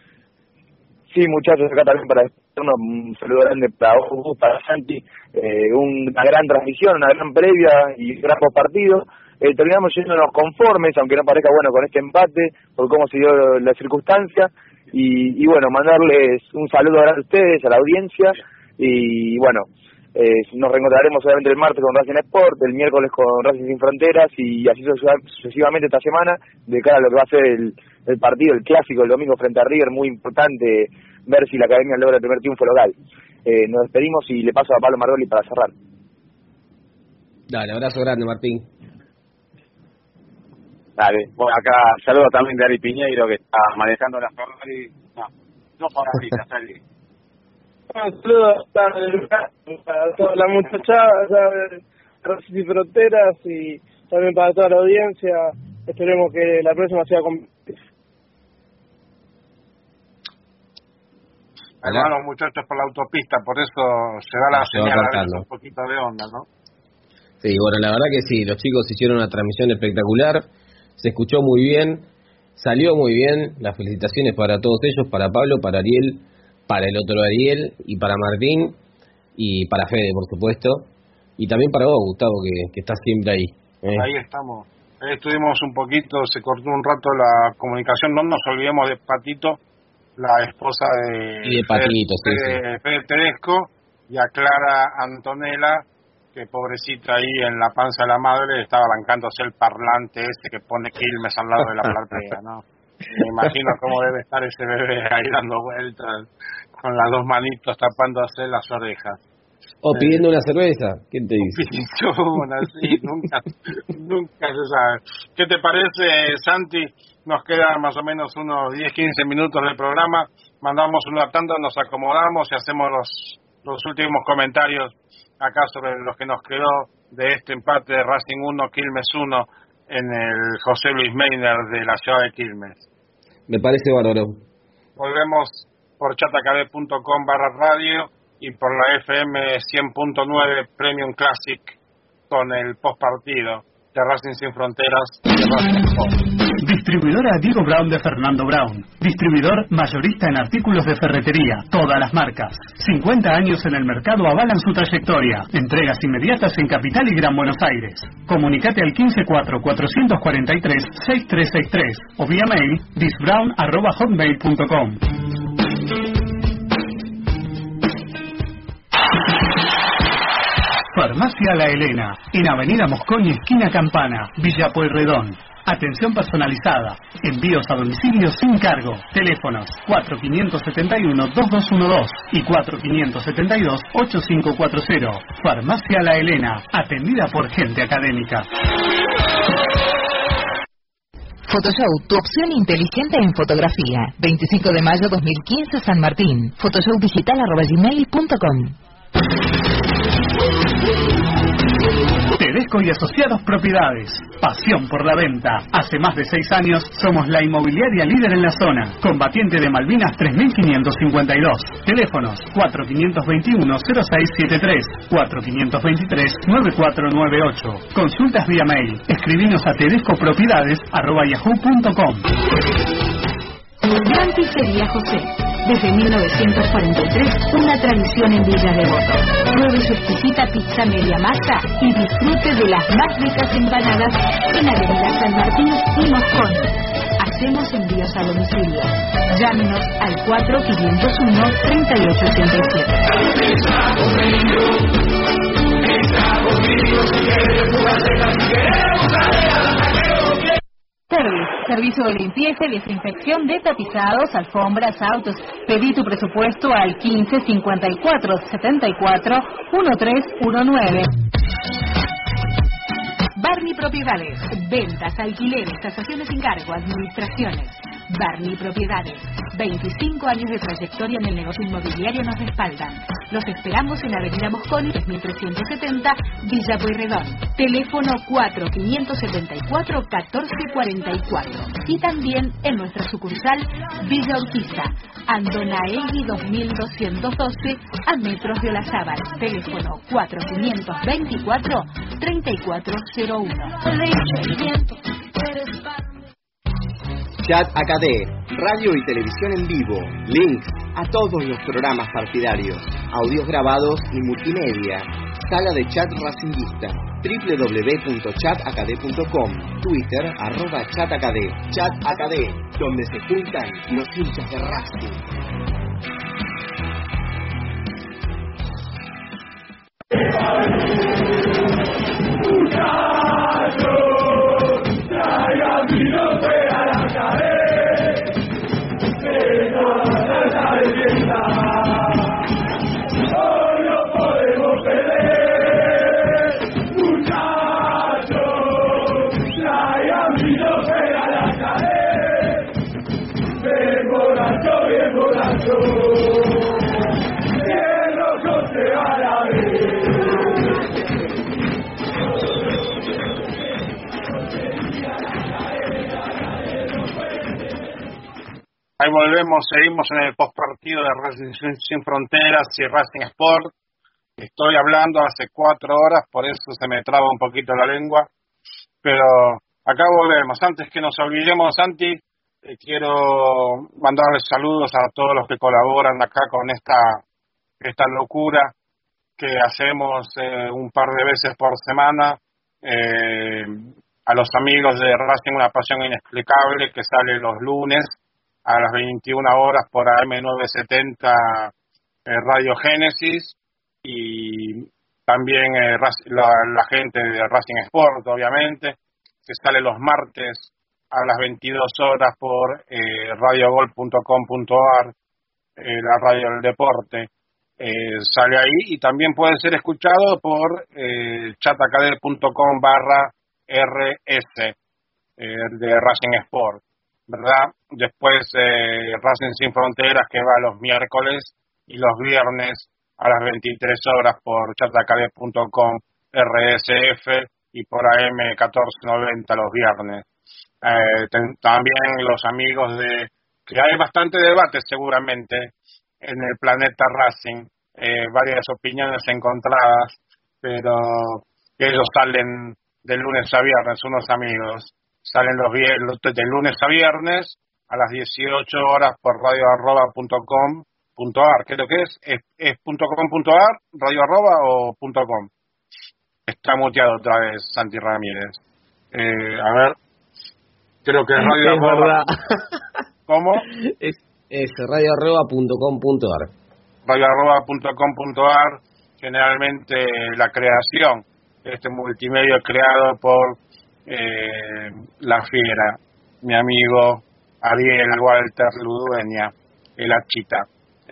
Sí, muchachos, acá también para un saludo grande para vos, para Santi, eh, una gran transmisión, una gran previa y un gran partido. Eh, terminamos yéndonos conformes, aunque no parezca bueno, con este empate, por cómo se dio la circunstancia, y, y bueno, mandarles un saludo a ustedes, a la audiencia, y bueno, Eh, nos reencontraremos obviamente el martes con Racing Sport, el miércoles con Racing Sin Fronteras y así sucesivamente esta semana de cara a lo que va a ser el, el partido, el clásico el domingo frente a River. Muy importante ver si la Academia logra el primer triunfo local. Eh, nos despedimos y le paso a Pablo Margoli para cerrar.
Dale, abrazo grande, Martín.
Dale, bueno, acá saludo también de Ari Piñeiro, que está manejando la Ferrari. No, no Ferrari, Ferrari.
Un saludo a toda la muchachada de Racing Sin Fronteras y también para toda la audiencia. Esperemos que la próxima sea competitiva.
Van los muchachos por la autopista, por eso se da la
se
señal a veces un poquito de onda, ¿no?
Sí, bueno, la verdad que sí, los chicos hicieron una transmisión espectacular, se escuchó muy bien, salió muy bien, las felicitaciones para todos ellos, para Pablo, para Ariel, para el otro Ariel y para Martín y para Fede, por supuesto, y también para vos, Gustavo, que, que estás siempre ahí. ¿eh?
Ahí estamos, ahí estuvimos un poquito, se cortó un rato la comunicación, no nos olvidemos de Patito, la esposa de,
y de Patito,
Fede,
sí,
Fede,
sí.
Fede Tedesco, y a Clara Antonella, que pobrecita ahí en la panza de la madre estaba arrancándose el parlante ese que pone Quilmes al lado de la platea, ¿no? Me imagino cómo debe estar ese bebé ahí dando vueltas con las dos manitos tapándose las orejas.
O eh, pidiendo una cerveza, ¿quién te dice?
Pidiendo una, sí, nunca, nunca se sabe. ¿Qué te parece, Santi? Nos quedan más o menos unos diez, quince minutos del programa. Mandamos una tanda, nos acomodamos y hacemos los, los últimos comentarios acá sobre lo que nos quedó de este empate de Racing uno, Quilmes uno en el José Luis Meiner de la ciudad de Quilmes.
Me parece bárbaro.
Volvemos por chatacd punto com barra radio y por la F M cien punto nueve Premium Classic con el postpartido de Racing Sin Fronteras y de Racing Sport.
Distribuidora Diego Brown de Fernando Brown. Distribuidor mayorista en artículos de ferretería. Todas las marcas. cincuenta años en el mercado avalan su trayectoria. Entregas inmediatas en Capital y Gran Buenos Aires. Comunicate al quince cuatro cuatrocientos cuarenta y tres sesenta y tres sesenta y tres o vía mail disbrown arroba hotmail punto com. Farmacia La Elena, en Avenida Mosconi, esquina Campana, Villa Pueyrredón. Atención personalizada, envíos a domicilio sin cargo. Teléfonos cuatro cinco siete uno dos dos uno dos y cuatro cinco siete dos ocho cinco cuatro cero. Farmacia La Elena, atendida por gente académica.
Photoshow, tu opción inteligente en fotografía. veinticinco de mayo dos mil quince, San Martín. photoshowdigital arroba gmail punto com.
Tedesco y Asociados Propiedades. Pasión por la venta. Hace más de seis años somos la inmobiliaria líder en la zona. Combatiente de Malvinas tres mil quinientos cincuenta y dos. Teléfonos cuatro cinco dos uno cero seis siete tres, cuatro cinco dos tres nueve cuatro nueve ocho. Consultas vía mail. Escribinos a tedescopropiedades arroba yahoo punto com.
Gran Pizzería José. Desde mil novecientos cuarenta y tres, una tradición en Villa Devoto. Pruebe su exquisita pizza media masa y disfrute de las más ricas empanadas en Avenida San Martín y Mosconi. Hacemos envíos a domicilio. Llámenos al cuatro cinco cero uno treinta y ocho ochenta y siete.
Service, servicio de limpieza y desinfección de tapizados, alfombras, autos. Pedí tu presupuesto al quince cincuenta y cuatro setenta y cuatro trece diecinueve. Barney Propiedades, ventas, alquileres, tasaciones sin cargo, administraciones. Barney Propiedades, veinticinco años de trayectoria en el negocio inmobiliario nos respaldan. Los esperamos en Avenida Mosconi, tres mil trescientos setenta, Villa Pueyrredón. Teléfono cuatro cinco siete cuatro uno cuatro cuatro cuatro. Y también en nuestra sucursal Villa Urquiza, Andonaegui dos mil doscientos doce, a metros de Olazábal. Teléfono cuatro cinco dos cuatro treinta y cuatro cero uno.
Chat A K D, radio y televisión en vivo, links a todos los programas partidarios, audios grabados y multimedia, sala de chat racinguista, doble u doble u doble u punto chat a k d punto com, Twitter, arroba chatakd, Chat A K D, donde se juntan los hinchas de Racing.
Ahí volvemos, seguimos en el postpartido de Racing Sin Fronteras y Racing Sport. Estoy hablando hace cuatro horas, por eso se me traba un poquito la lengua, pero acá volvemos. Antes que nos olvidemos, Santi, eh, quiero mandarles saludos a todos los que colaboran acá con esta esta locura que hacemos eh, un par de veces por semana. Eh, a los amigos de Racing Una Pasión Inexplicable, que sale los lunes a las veintiuna horas por A M novecientos setenta eh, Radio Génesis, y también eh, la, la gente de Racing Sport, obviamente, que sale los martes a las veintidós horas por eh, radiogol punto com punto ar, eh, la radio del deporte. Eh, sale ahí, y también puede ser escuchado por eh, chatacd punto com barra rs eh, de Racing Sport, ¿verdad? Después eh, Racing Sin Fronteras, que va los miércoles y los viernes a las veintitrés horas por chatacd punto com R S F y por A M catorce noventa los viernes. Eh, ten, también los amigos de, que hay bastante debate seguramente en el planeta Racing, eh, varias opiniones encontradas, pero ellos salen de lunes a viernes, unos amigos, salen los viernes, de lunes a viernes a las dieciocho horas por radio arroba punto com punto ar, creo que es, es, es punto com punto ar, radio arroba o punto com. Está muteado otra vez Santi Ramírez. Eh, a ver, creo que es radio
es
arroba.
Verdad.
¿Cómo?
Es, es radio arroba punto com punto ar.
radio arroba punto com punto ar, generalmente la creación, este multimedio creado por eh, La Fiera, mi amigo Ariel Walter Ludueña, el Achita.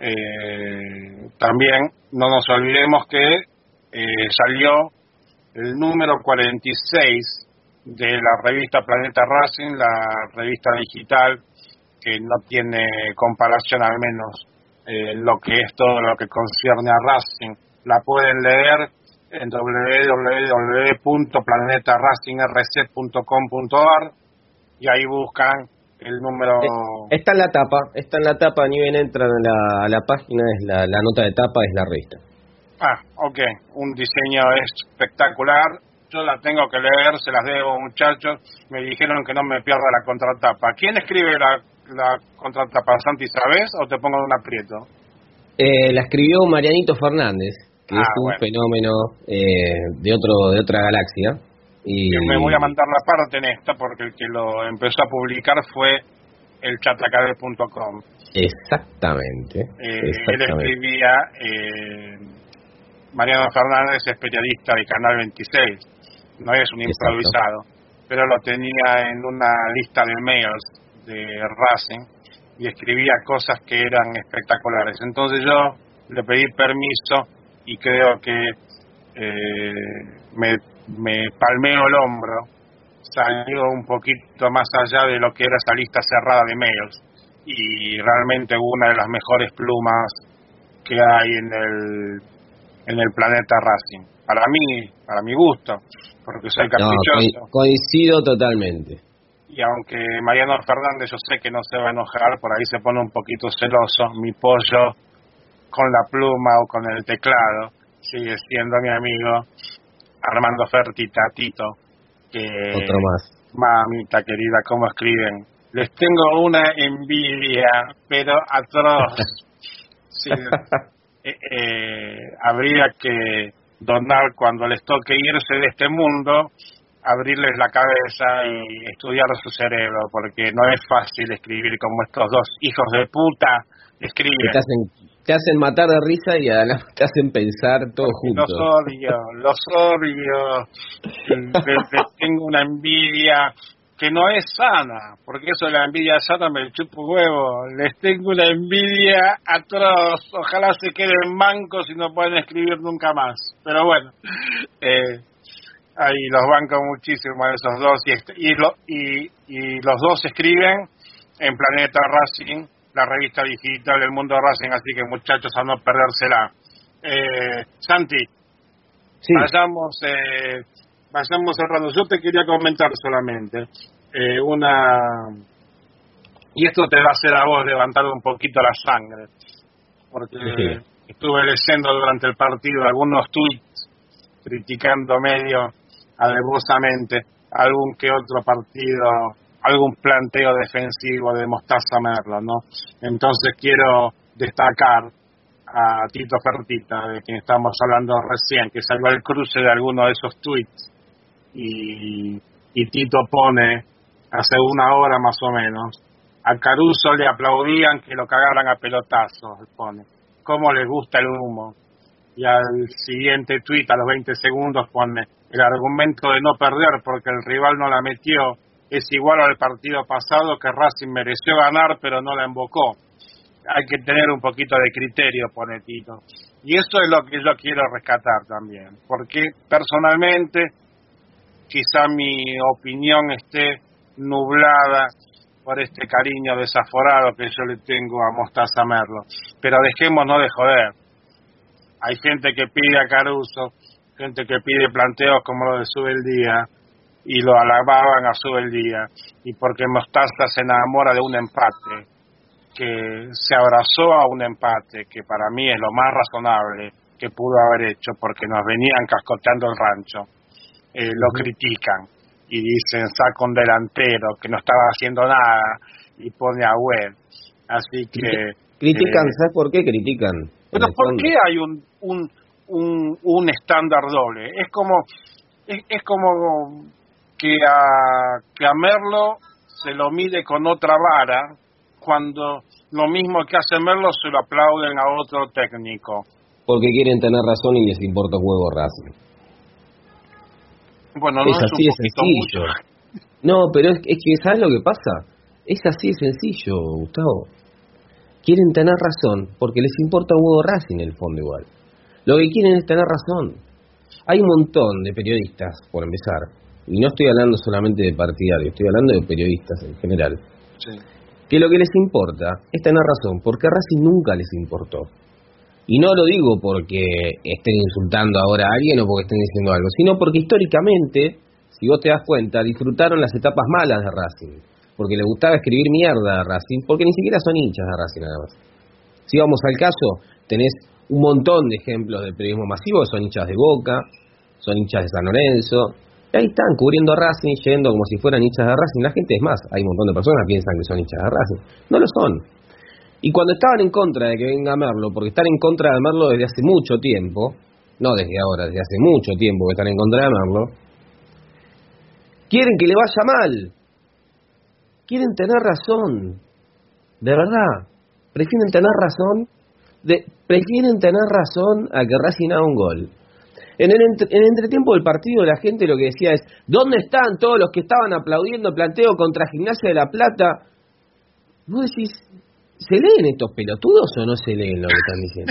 Eh, también no nos olvidemos que eh, salió el número cuarenta y seis de la revista Planeta Racing, la revista digital que no tiene comparación, al menos eh, lo que es todo lo que concierne a Racing. La pueden leer en doble u doble u doble u punto planeta racing r c punto com punto ar y ahí buscan el número.
Está en la tapa, está en la tapa, ni bien entran a la, a la página, es la, la nota de tapa, es la revista.
Ah, ok, un diseño espectacular. Yo la tengo que leer, se las debo, muchachos. Me dijeron que no me pierda la contratapa. ¿Quién escribe la, la contratapa, Santi, sabes, o te pongo en un aprieto?
Eh, la escribió Marianito Fernández, que
ah,
es un
bueno.
fenómeno eh, de otro de otra galaxia. Y
Yo me voy a mandar la parte en esta, porque el que lo empezó a publicar fue el chatacd punto com.
Exactamente.
Eh,
exactamente.
Él escribía, eh, Mariano Fernández es periodista de Canal veintiséis, no es un improvisado. Exacto. Pero lo tenía en una lista de mails de Racing y escribía cosas que eran espectaculares. Entonces yo le pedí permiso y creo que eh, me, me palmeo el hombro, salió un poquito más allá de lo que era esa lista cerrada de mails, y realmente una de las mejores plumas que hay en el en el planeta Racing, para mí, para mi gusto, porque soy caprichoso.
No, coincido totalmente.
Y aunque Mariano Fernández, yo sé que no se va a enojar, por ahí se pone un poquito celoso, mi pollo con la pluma o con el teclado sigue siendo mi amigo Armando Fertita Tito, que
otro más.
Mamita querida, cómo escriben. Les tengo una envidia, pero atroz. Sí, eh, eh, habría que donar cuando les toque irse de este mundo, abrirles la cabeza y estudiar su cerebro, porque no es fácil escribir como estos dos hijos de puta escriben.
Te hacen, te hacen matar de risa y además te hacen pensar todos juntos.
Los odio, los odio. Les tengo una envidia que no es sana, porque eso de la envidia sana me chupo huevo. Les tengo una envidia atroz. Ojalá se queden mancos y no pueden escribir nunca más. Pero bueno, eh, ahí los banco muchísimo a esos dos. Y, y, lo, y, y los dos escriben en Planeta Racing, la revista digital del mundo Racing, así que muchachos, a no perdérsela. Eh, Santi, sí. vayamos eh, vayamos cerrando. Yo te quería comentar solamente eh, una, y esto te va a hacer a vos levantar un poquito la sangre, porque sí. estuve leyendo durante el partido algunos tweets criticando medio alevosamente algún que otro partido, algún planteo defensivo de Mostaza Merlo, ¿no? Entonces quiero destacar a Tito Fertita, de quien estamos hablando recién, que salió al cruce de alguno de esos tweets y, y Tito pone, hace una hora más o menos, a Caruso le aplaudían que lo cagaran a pelotazos, pone, cómo les gusta el humo. Y al siguiente tweet, a los veinte segundos, pone, el argumento de no perder porque el rival no la metió es igual al partido pasado, que Racing mereció ganar pero no la embocó. Hay que tener un poquito de criterio, pone Tito. Y eso es lo que yo quiero rescatar también, porque personalmente quizá mi opinión esté nublada por este cariño desaforado que yo le tengo a Mostaza Merlo, pero dejémonos de joder. Hay gente que pide a Caruso, gente que pide planteos como lo de Sube el Día, y lo alababan a Sube el Día, y porque Mostaza se enamora de un empate, que se abrazó a un empate, que para mí es lo más razonable que pudo haber hecho, porque nos venían cascoteando el rancho, eh, lo uh-huh. critican, y dicen, saca un delantero que no estaba haciendo nada, y pone a Web, así que...
Critican,
eh,
¿sabes por qué critican?
Pero ¿por qué hay un un un, un estándar doble? Es como es, es como que a que a Merlo se lo mide con otra vara, cuando lo mismo que hace Merlo se lo aplauden a otro técnico.
Porque quieren tener razón y les importa un huevo Racing.
Bueno, no
es,
es
así de sencillo. Mucho. No, pero es, es que ¿sabes lo que pasa? Es así de sencillo, Gustavo. Quieren tener razón porque les importa un huevo Racing en el fondo igual. Lo que quieren es tener razón. Hay un montón de periodistas, por empezar, y no estoy hablando solamente de partidarios, estoy hablando de periodistas en general, sí. que lo que les importa es tener razón, porque a Racing nunca les importó. Y no lo digo porque estén insultando ahora a alguien o porque estén diciendo algo, sino porque históricamente, si vos te das cuenta, disfrutaron las etapas malas de Racing, porque les gustaba escribir mierda a Racing, porque ni siquiera son hinchas de Racing nada más. Si vamos al caso, tenés un montón de ejemplos de periodismo masivo que son hinchas de Boca, son hinchas de San Lorenzo, y ahí están cubriendo a Racing, yendo como si fueran hinchas de Racing. La gente, es más, hay un montón de personas que piensan que son hinchas de Racing, no lo son. Y cuando estaban en contra de que venga Merlo, porque están en contra de Merlo desde hace mucho tiempo, no desde ahora, desde hace mucho tiempo que están en contra de Merlo, quieren que le vaya mal, quieren tener razón, de verdad, prefieren tener razón, de, prefieren tener razón a que Racing haga un gol. En el, entre, en el entretiempo del partido la gente lo que decía es, ¿dónde están todos los que estaban aplaudiendo el planteo contra Gimnasia de La Plata? Vos decís, ¿se leen estos pelotudos o no se leen lo que están diciendo?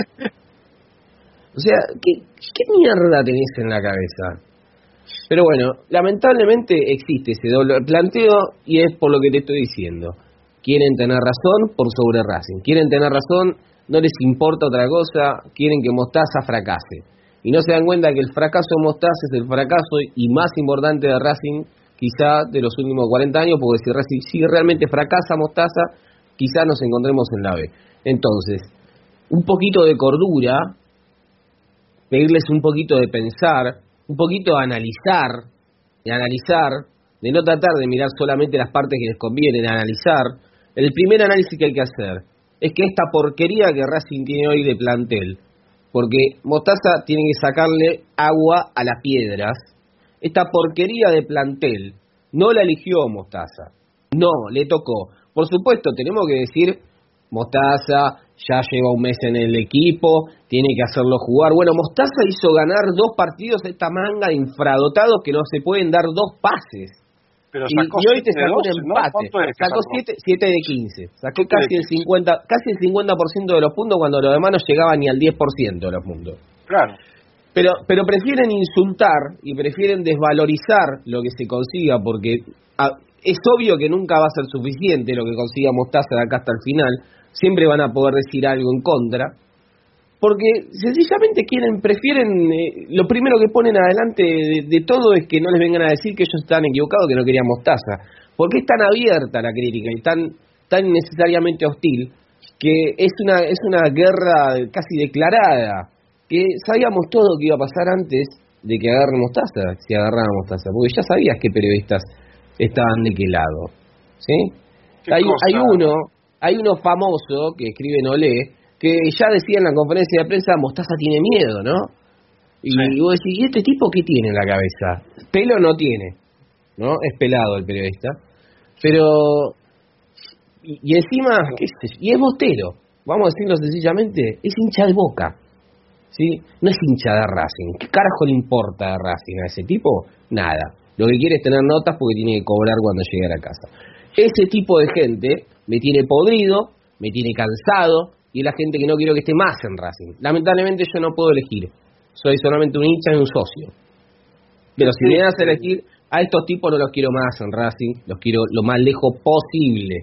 O sea, ¿qué, qué mierda tenés en la cabeza? Pero bueno, lamentablemente existe ese doble planteo y es por lo que te estoy diciendo. Quieren tener razón por sobre Racing. Quieren tener razón, no les importa otra cosa, quieren que Mostaza fracase. Y no se dan cuenta que el fracaso de Mostaza es el fracaso y más importante de Racing, quizá de los últimos cuarenta años, porque si Racing si realmente fracasa Mostaza, quizá nos encontremos en la B. Entonces, un poquito de cordura, pedirles un poquito de pensar, un poquito de analizar, de analizar, de no tratar de mirar solamente las partes que les conviene, de analizar. El primer análisis que hay que hacer es que esta porquería que Racing tiene hoy de plantel, porque Mostaza tiene que sacarle agua a las piedras, esta porquería de plantel no la eligió Mostaza, no, le tocó. Por supuesto, tenemos que decir, Mostaza ya lleva un mes en el equipo, tiene que hacerlo jugar. Bueno, Mostaza hizo ganar dos partidos a esta manga de infradotados que no se pueden dar dos pases.
Pero
y,
sacó
y hoy te sacó
doce,
un empate.
¿no? Es
sacó siete de quince. Sacó casi el cincuenta, casi el cincuenta por ciento de los puntos cuando los demás no llegaban ni al diez por ciento de los puntos.
Claro.
Pero, pero prefieren insultar y prefieren desvalorizar lo que se consiga, porque a, es obvio que nunca va a ser suficiente lo que consiga Mostaza de acá hasta el final. Siempre van a poder decir algo en contra, porque sencillamente quieren, prefieren, eh, lo primero que ponen adelante de, de todo es que no les vengan a decir que ellos están equivocados, que no querían Mostaza, porque es tan abierta la crítica y tan, tan innecesariamente hostil, que es una, es una guerra casi declarada, que sabíamos todo que iba a pasar antes de que agarren Mostaza, si agarraran Mostaza, porque ya sabías qué periodistas estaban de qué lado, ¿sí? Hay, hay uno, hay uno famoso que escribe en Olé, que ya decía en la conferencia de prensa, Mostaza tiene miedo, ¿no? Y sí. Vos decís, ¿y este tipo qué tiene en la cabeza? Pelo no tiene, ¿no? Es pelado el periodista. Pero, y, y encima, qué sé yo, y es bostero, vamos a decirlo sencillamente, es hincha de Boca, ¿sí? No es hincha de Racing. ¿Qué carajo le importa de Racing a ese tipo? Nada. Lo que quiere es tener notas porque tiene que cobrar cuando llegue a la casa. Ese tipo de gente me tiene podrido, me tiene cansado, y es la gente que no quiero que esté más en Racing. Lamentablemente yo no puedo elegir. Soy solamente un hincha y un socio. Pero si me das a elegir, a estos tipos no los quiero más en Racing, los quiero lo más lejos posible.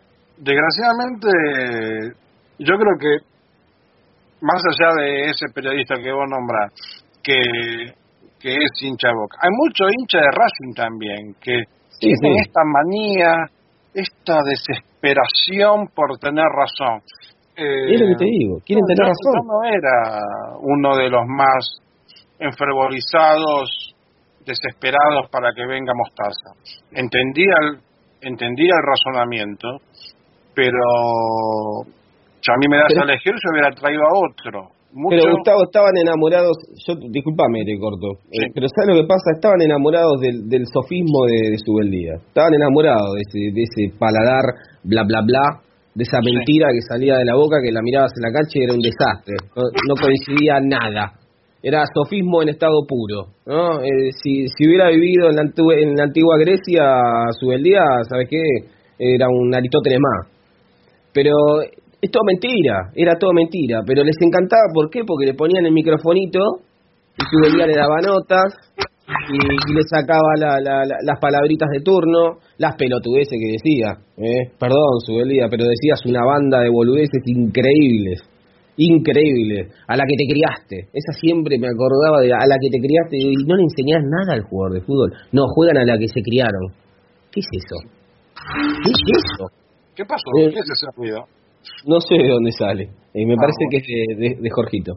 Desgraciadamente, yo creo que, más allá de ese periodista que vos nombrás, que, que es hincha de Boca, hay muchos hinchas de Racing también, que sí, tienen sí. esta manía, esta desesperación por tener razón. Eh,
es lo que te digo, quieren
no,
tener
yo,
razón.
Yo no era uno de los más enfervorizados, desesperados para que venga Mostaza. Entendía el, entendía el razonamiento, pero si a mí me das pero, a elegir, yo hubiera traído a otro. Mucho...
Pero Gustavo, estaban enamorados, yo disculpame, te corto, sí. eh, pero ¿sabes lo que pasa? Estaban enamorados del, del sofismo de, de Subeldía. Estaban enamorados de ese, de ese paladar bla bla bla, de esa mentira sí. que salía de la boca, que la mirabas en la cancha y era un desastre, no, no coincidía nada, era sofismo en estado puro, ¿no? Eh, si, si hubiera vivido en la, antigua, en la antigua Grecia, Subeldía, ¿sabes qué? Era un Aristóteles más, pero es todo mentira, era todo mentira, pero les encantaba, ¿por qué? Porque le ponían el microfonito y Subeldía le daba notas y, y le sacaba la, la, la, las palabritas de turno, las pelotudeces que decía, ¿eh? Perdón, Subeldía, pero decías una banda de boludeces increíbles, increíbles, a la que te criaste. Esa siempre me acordaba de a la que te criaste y no le enseñás nada al jugador de fútbol. No, juegan a la que se criaron. ¿Qué es eso? ¿Qué es eso?
¿Qué pasó?
Eh,
¿Qué es ese ruido?
No sé de dónde sale. Eh, me ah, parece bueno. que es de, de, de Jorgito.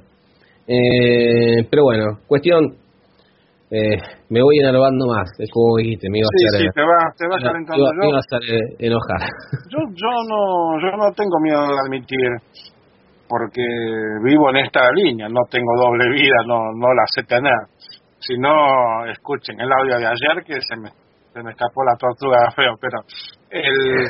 Eh, pero bueno, cuestión... Eh, me voy enervando más, es como dijiste, me iba a
sí,
hacer,
sí, te va, te va calentando
iba,
yo.
Me iba a hacer eh, enojar.
Yo, yo no, yo no tengo miedo de admitir, porque vivo en esta línea, no tengo doble vida, no, no la sé tener. Si no, escuchen el audio de ayer que se me, se me escapó la tortuga feo, pero el,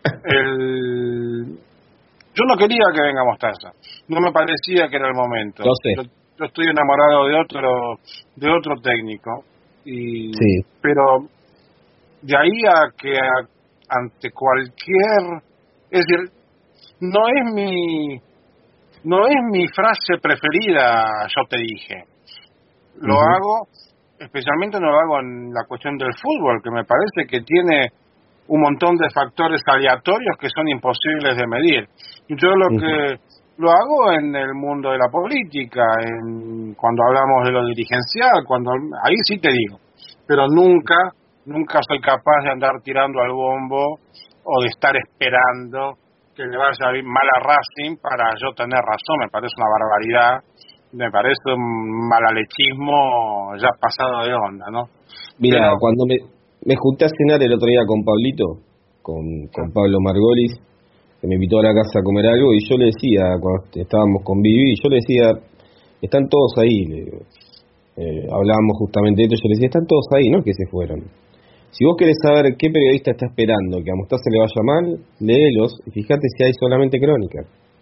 el, yo no quería que venga Mostaza, no me parecía que era el momento.
Lo sé.
Yo, Yo estoy enamorado de otro de otro técnico y
sí.
Pero de ahí a que a, ante cualquier, es decir, no es mi no es mi frase preferida, yo te dije. Lo uh-huh. hago, especialmente no lo hago en la cuestión del fútbol, que me parece que tiene un montón de factores aleatorios que son imposibles de medir. Yo lo uh-huh. que lo hago en el mundo de la política, en cuando hablamos de lo dirigencial, cuando ahí sí te digo, pero nunca, nunca soy capaz de andar tirando al bombo o de estar esperando que le vaya a ir mal a Racing para yo tener razón. Me parece una barbaridad, me parece un malalechismo ya pasado de onda, ¿no?
Mira, pero, cuando me, me junté a cenar el otro día con Pablito, con, con Pablo Margolis, que me invitó a la casa a comer algo, y yo le decía, cuando estábamos con Vivi, yo le decía, están todos ahí, le digo. Eh, hablábamos justamente de esto, yo le decía, están todos ahí, no es que se fueron. Si vos querés saber qué periodista está esperando que a Mostaza le vaya mal, léelos y fíjate si hay solamente crónicas.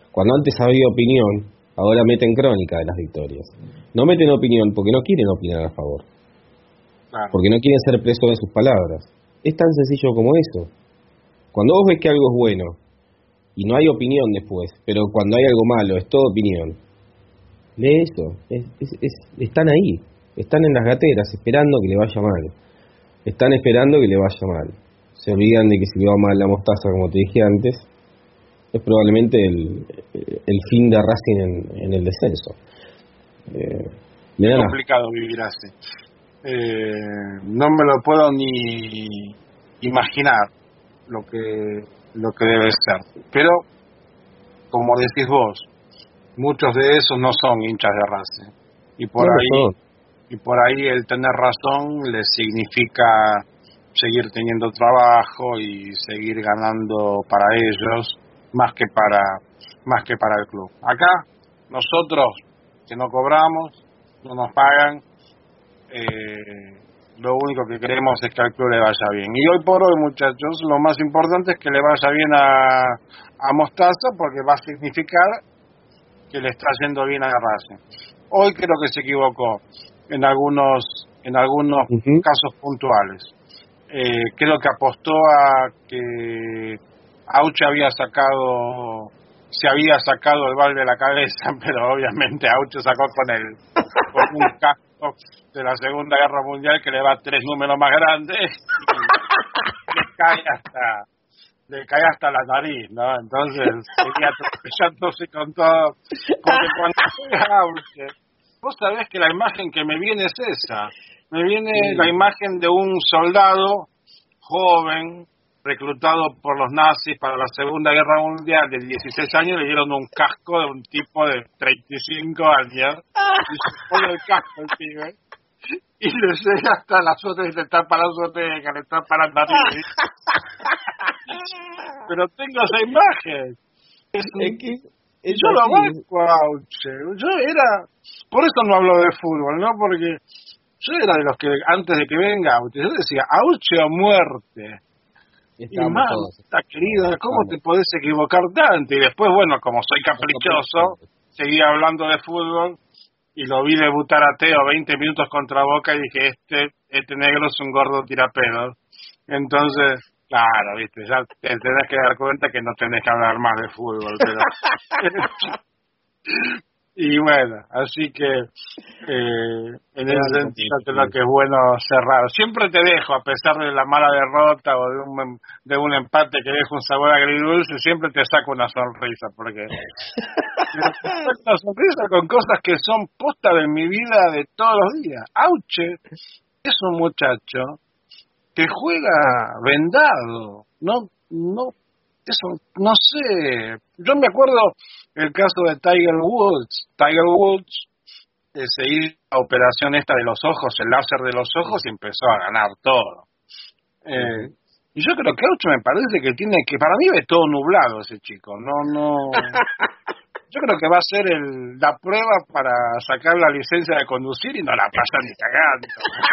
Cuando antes había opinión, ahora meten crónica de las victorias. No meten opinión porque no quieren opinar a favor. Claro. Porque no quieren ser presos de sus palabras. Es tan sencillo como eso. Cuando vos ves que algo es bueno, y no hay opinión después, pero cuando hay algo malo, es todo opinión, lee eso. Es, es, es, están ahí. Están en las gateras esperando que le vaya mal. Están esperando que le vaya mal. Se olvidan de que si le va mal la mostaza, como te dije antes, es probablemente el, el fin de Racing en, en el descenso. Eh,
es complicado vivir así. Eh, no me lo puedo ni imaginar lo que lo que debe ser. Pero, como decís vos, muchos de esos no son hinchas de Racing. Y por no ahí no. y por ahí el tener razón les significa seguir teniendo trabajo y seguir ganando para ellos más que para más que para el club. Acá nosotros que no cobramos, no nos pagan, eh, lo único que queremos es que al club le vaya bien. Y hoy por hoy, muchachos, lo más importante es que le vaya bien a, a Mostaza, porque va a significar que le está yendo bien a Racing. Hoy creo que se equivocó en algunos en algunos uh-huh. casos puntuales. Eh, creo que apostó a que Auche había sacado se había sacado el balde de la cabeza, pero obviamente Auche sacó con el con un casco de la Segunda Guerra Mundial que le va tres números más grandes y le cae hasta le cae hasta la nariz, ¿no? Entonces seguía atropellándose con todo, porque cuando llega Auche, vos sabés que la imagen que me viene es esa. Me viene sí. la imagen de un soldado joven, reclutado por los nazis para la Segunda Guerra Mundial, de dieciséis años, le dieron un casco de un tipo de treinta y cinco años, y se pone el casco el pibe, y le llega hasta la suerte, y le tapa la suerte, que le tapa la nariz. Pero tengo esa imagen. Es, es que... Es yo lo banco a Auche. Yo era... Por eso no hablo de fútbol, ¿no? Porque yo era de los que, antes de que venga Auche, yo decía, Auche o muerte. Estamos y más, está querida, ¿cómo Estamos. te podés equivocar tanto? Y después, bueno, como soy caprichoso, seguí hablando de fútbol y lo vi debutar a Teo veinte minutos contra Boca y dije, este este negro es un gordo tirapedos. Entonces... Claro, viste, ya te tenés que dar cuenta que no tenés que hablar más de fútbol, pero... y bueno, así que eh, en ese sentido creo que es bueno cerrar. Siempre te dejo, a pesar de la mala derrota o de un de un empate que deja un sabor agridulce, siempre te saco una sonrisa, porque una sonrisa con cosas que son posta de mi vida de todos los días. Auche es un muchacho que juega vendado, no, no, eso, no sé. Yo me acuerdo el caso de Tiger Woods. Tiger Woods eh, se hizo la operación esta de los ojos, el láser de los ojos, y empezó a ganar todo. Eh, y yo creo que Auche me parece que tiene que, para mí ve todo nublado ese chico, no, no. Yo creo que va a ser el, la prueba para sacar la licencia de conducir y no la pasa ni cagando.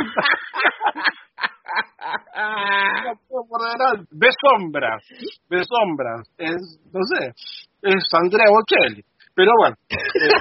Por delante. Ve sombras, ve sombras, es, no sé, es Andrea Bocelli, pero bueno, eh,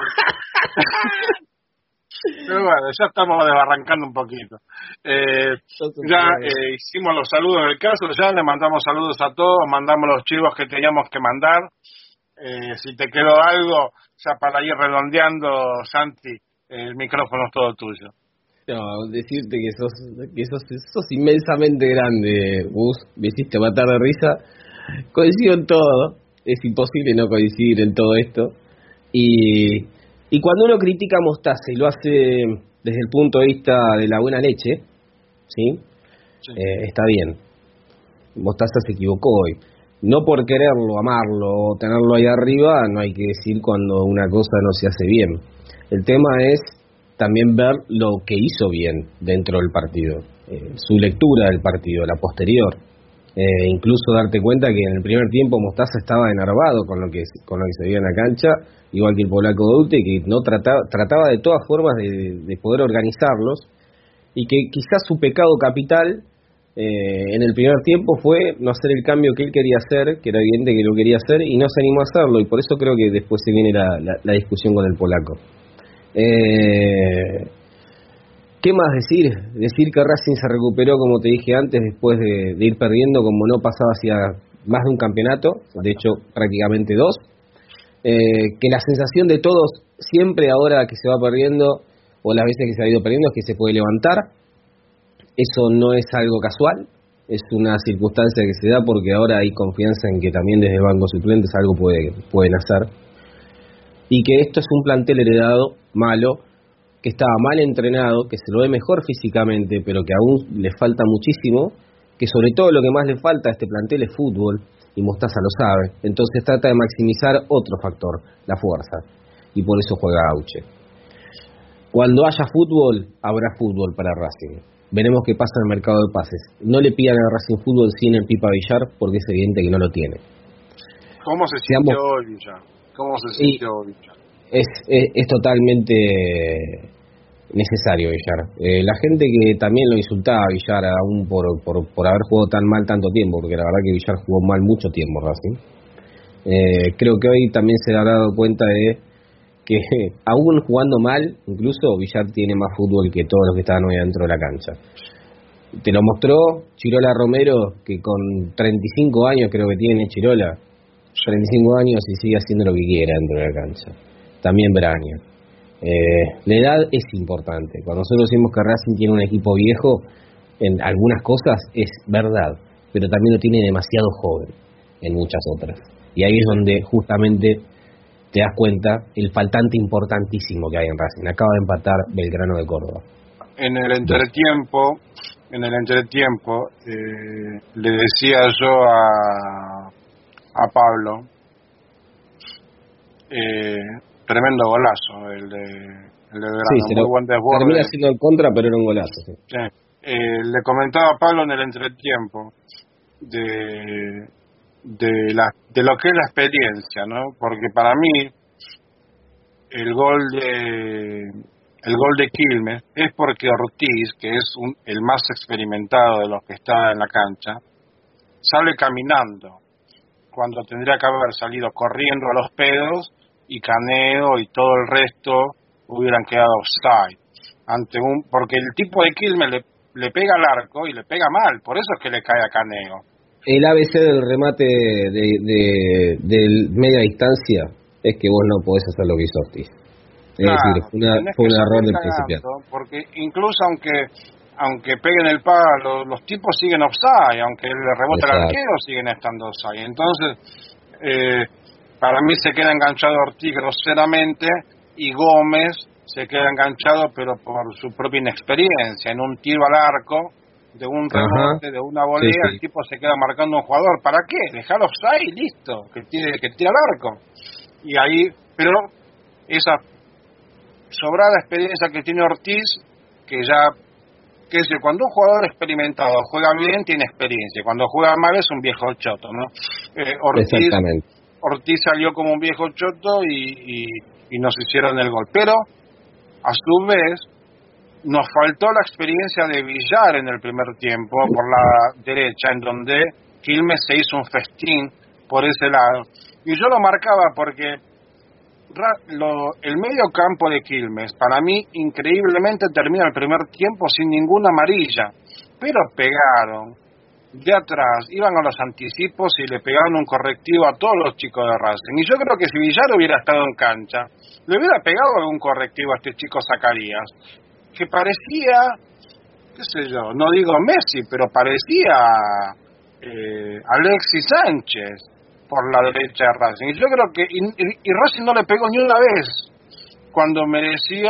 pero bueno, ya estamos desbarrancando un poquito. Eh, ya eh, hicimos los saludos del caso, ya le mandamos saludos a todos, mandamos los chivos que teníamos que mandar. Eh, si te quedó algo, ya para ir redondeando, Santi, el micrófono es todo tuyo.
No, decirte que sos que sos, sos inmensamente grande, Gus, me hiciste matar de risa. Coincido en todo, es imposible no coincidir en todo esto. Y, y cuando uno critica a Mostaza y lo hace desde el punto de vista de la buena leche, ¿sí? Sí. Eh, está bien. Mostaza se equivocó hoy. No por quererlo, amarlo o tenerlo ahí arriba, no hay que decir cuando una cosa no se hace bien. El tema es también ver lo que hizo bien dentro del partido, eh, su lectura del partido, la posterior, eh, incluso darte cuenta que en el primer tiempo Mostaza estaba enervado con lo que con lo que se veía en la cancha, igual que el polaco Doute, que no trataba trataba de todas formas de, de poder organizarlos, y que quizás su pecado capital eh, en el primer tiempo fue no hacer el cambio que él quería hacer, que era evidente que lo quería hacer, y no se animó a hacerlo, y por eso creo que después se viene la, la, la discusión con el polaco. Eh, ¿Qué más decir? Decir que Racing se recuperó, como te dije antes, después de, de ir perdiendo, como no pasaba hacia más de un campeonato, de hecho prácticamente dos. Eh, que la sensación de todos, siempre ahora que se va perdiendo, o las veces que se ha ido perdiendo, es que se puede levantar. Eso no es algo casual, es una circunstancia que se da porque ahora hay confianza en que también desde el banco suplentes algo puede, pueden hacer. Y que esto es un plantel heredado, malo, que estaba mal entrenado, que se lo ve mejor físicamente, pero que aún le falta muchísimo, que sobre todo lo que más le falta a este plantel es fútbol, y Mostaza lo sabe. Entonces trata de maximizar otro factor, la fuerza, y por eso juega Auche. Cuando haya fútbol, habrá fútbol para Racing. Veremos qué pasa en el mercado de pases. No le pidan a Racing Fútbol sin el Pipa Villar, porque es evidente que no lo tiene.
¿Cómo se sintió hoy Villar? ¿Cómo se sintió hoy Villar?
Es, es, es totalmente necesario Villar. Eh, la gente que también lo insultaba a Villar aún por, por, por haber jugado tan mal tanto tiempo, porque la verdad que Villar jugó mal mucho tiempo Racing. Eh, creo que hoy también se habrá dado cuenta de que aún jugando mal, incluso Villar tiene más fútbol que todos los que estaban hoy dentro de la cancha. Te lo mostró Chirola Romero, que con treinta y cinco años creo que tiene Chirola, treinta y cinco años y sigue haciendo lo que quiera dentro de la cancha. También Braña. Eh, la edad es importante. Cuando nosotros decimos que Racing tiene un equipo viejo, en algunas cosas es verdad, pero también lo tiene demasiado joven en muchas otras. Y ahí es donde justamente te das cuenta el faltante importantísimo que hay en Racing. Acaba de empatar Belgrano de Córdoba.
En el entretiempo, en el entretiempo, eh, le decía yo a, a Pablo, eh, tremendo golazo el de, el de Belgrano,
sí,
muy buen desborde.
Termina siendo en contra, pero era un golazo. Sí.
Sí. Eh, le comentaba a Pablo en el entretiempo de de la de lo que es la experiencia, ¿no? Porque para mí el gol de el gol de Quilmes es porque Ortiz, que es un, el más experimentado de los que está en la cancha, sale caminando cuando tendría que haber salido corriendo a los pedos, y Caneo y todo el resto hubieran quedado offside ante un porque el tipo de Quilmes le, le pega al arco y le pega mal, por eso es que le cae a Caneo.
El A B C del remate de, de, de media distancia es que vos no podés hacer lo que hizo Ortiz. Es
claro,
decir, fue, una, fue un error del principiante.
Porque incluso aunque aunque peguen el palo, los tipos siguen offside, aunque le rebota el arquero, siguen estando offside. Entonces, eh, para mí se queda enganchado Ortiz groseramente y Gómez se queda enganchado, pero por su propia inexperiencia, en un tiro al arco, de un rebote, de una volea, sí, sí. El tipo se queda marcando a un jugador. ¿Para qué? Dejar offside y listo, que tire, que tire al arco. Y ahí, pero esa sobrada experiencia que tiene Ortiz, que ya, que es cuando un jugador experimentado juega bien, tiene experiencia. Cuando juega mal es un viejo choto, ¿no? Eh, Ortiz, Ortiz salió como un viejo choto y, y, y nos hicieron el gol. Pero, a su vez, nos faltó la experiencia de Villar en el primer tiempo por la derecha, en donde Quilmes se hizo un festín por ese lado. Y yo lo marcaba porque lo, el medio campo de Quilmes, para mí, increíblemente termina el primer tiempo sin ninguna amarilla. Pero pegaron de atrás, iban a los anticipos y le pegaron un correctivo a todos los chicos de Racing. Y yo creo que si Villar hubiera estado en cancha, le hubiera pegado algún correctivo a este chico Zacarías, que parecía, qué sé yo, no digo Messi, pero parecía eh, Alexis Sánchez por la derecha de Racing. Y yo creo que, y, y Racing no le pegó ni una vez, cuando merecía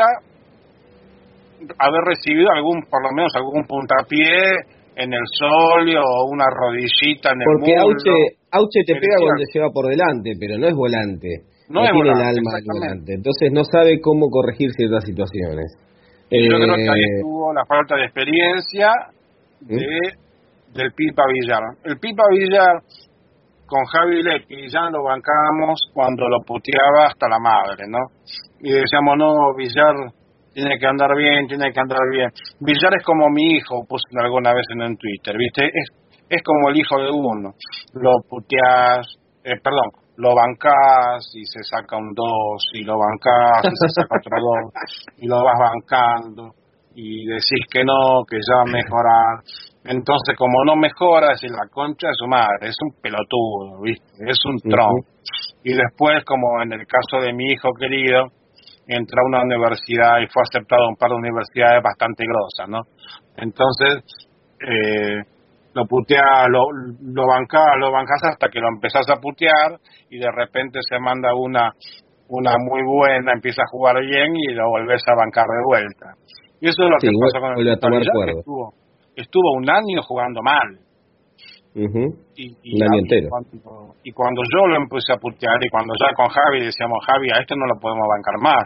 haber recibido algún, por lo menos algún puntapié en el solio o una rodillita en el muslo.
Porque Auche, Auche te pega cuando lleva por delante, pero no es volante.
No,
no
es
tiene
volante,
el alma de volante. Entonces no sabe cómo corregir ciertas situaciones.
Yo
eh,
creo que ahí estuvo la falta de experiencia de, ¿eh? del Pipa Villar. El Pipa Villar con Javi Lepi ya lo bancábamos cuando lo puteaba hasta la madre, ¿no? Y decíamos, no, Villar tiene que andar bien, tiene que andar bien. Villar es como mi hijo, puse alguna vez en, en Twitter, ¿viste? Es, es como el hijo de uno. Lo puteás, eh, perdón, lo bancás y se saca un dos, y lo bancás y se saca otro dos, y lo vas bancando, y decís que no, que ya va a mejorar. Entonces, como no mejora, es la concha de su madre, es un pelotudo, ¿viste? Es un tronco. Uh-huh. Y después, como en el caso de mi hijo querido, entró a una universidad y fue aceptado a un par de universidades bastante grosas, ¿no? Entonces, eh, lo puteás, lo, lo bancás, lo bancás hasta que lo empezás a putear y de repente se manda una una muy buena, empieza a jugar bien y lo volvés a bancar de vuelta. Y eso es lo
sí,
que pasó con el
Villar,
estuvo, estuvo un año jugando mal.
Uh-huh.
Y, y,
un año
y,
entero.
Cuando, y cuando yo lo empecé a putear y cuando ya con Javi decíamos, Javi, a esto no lo podemos bancar más.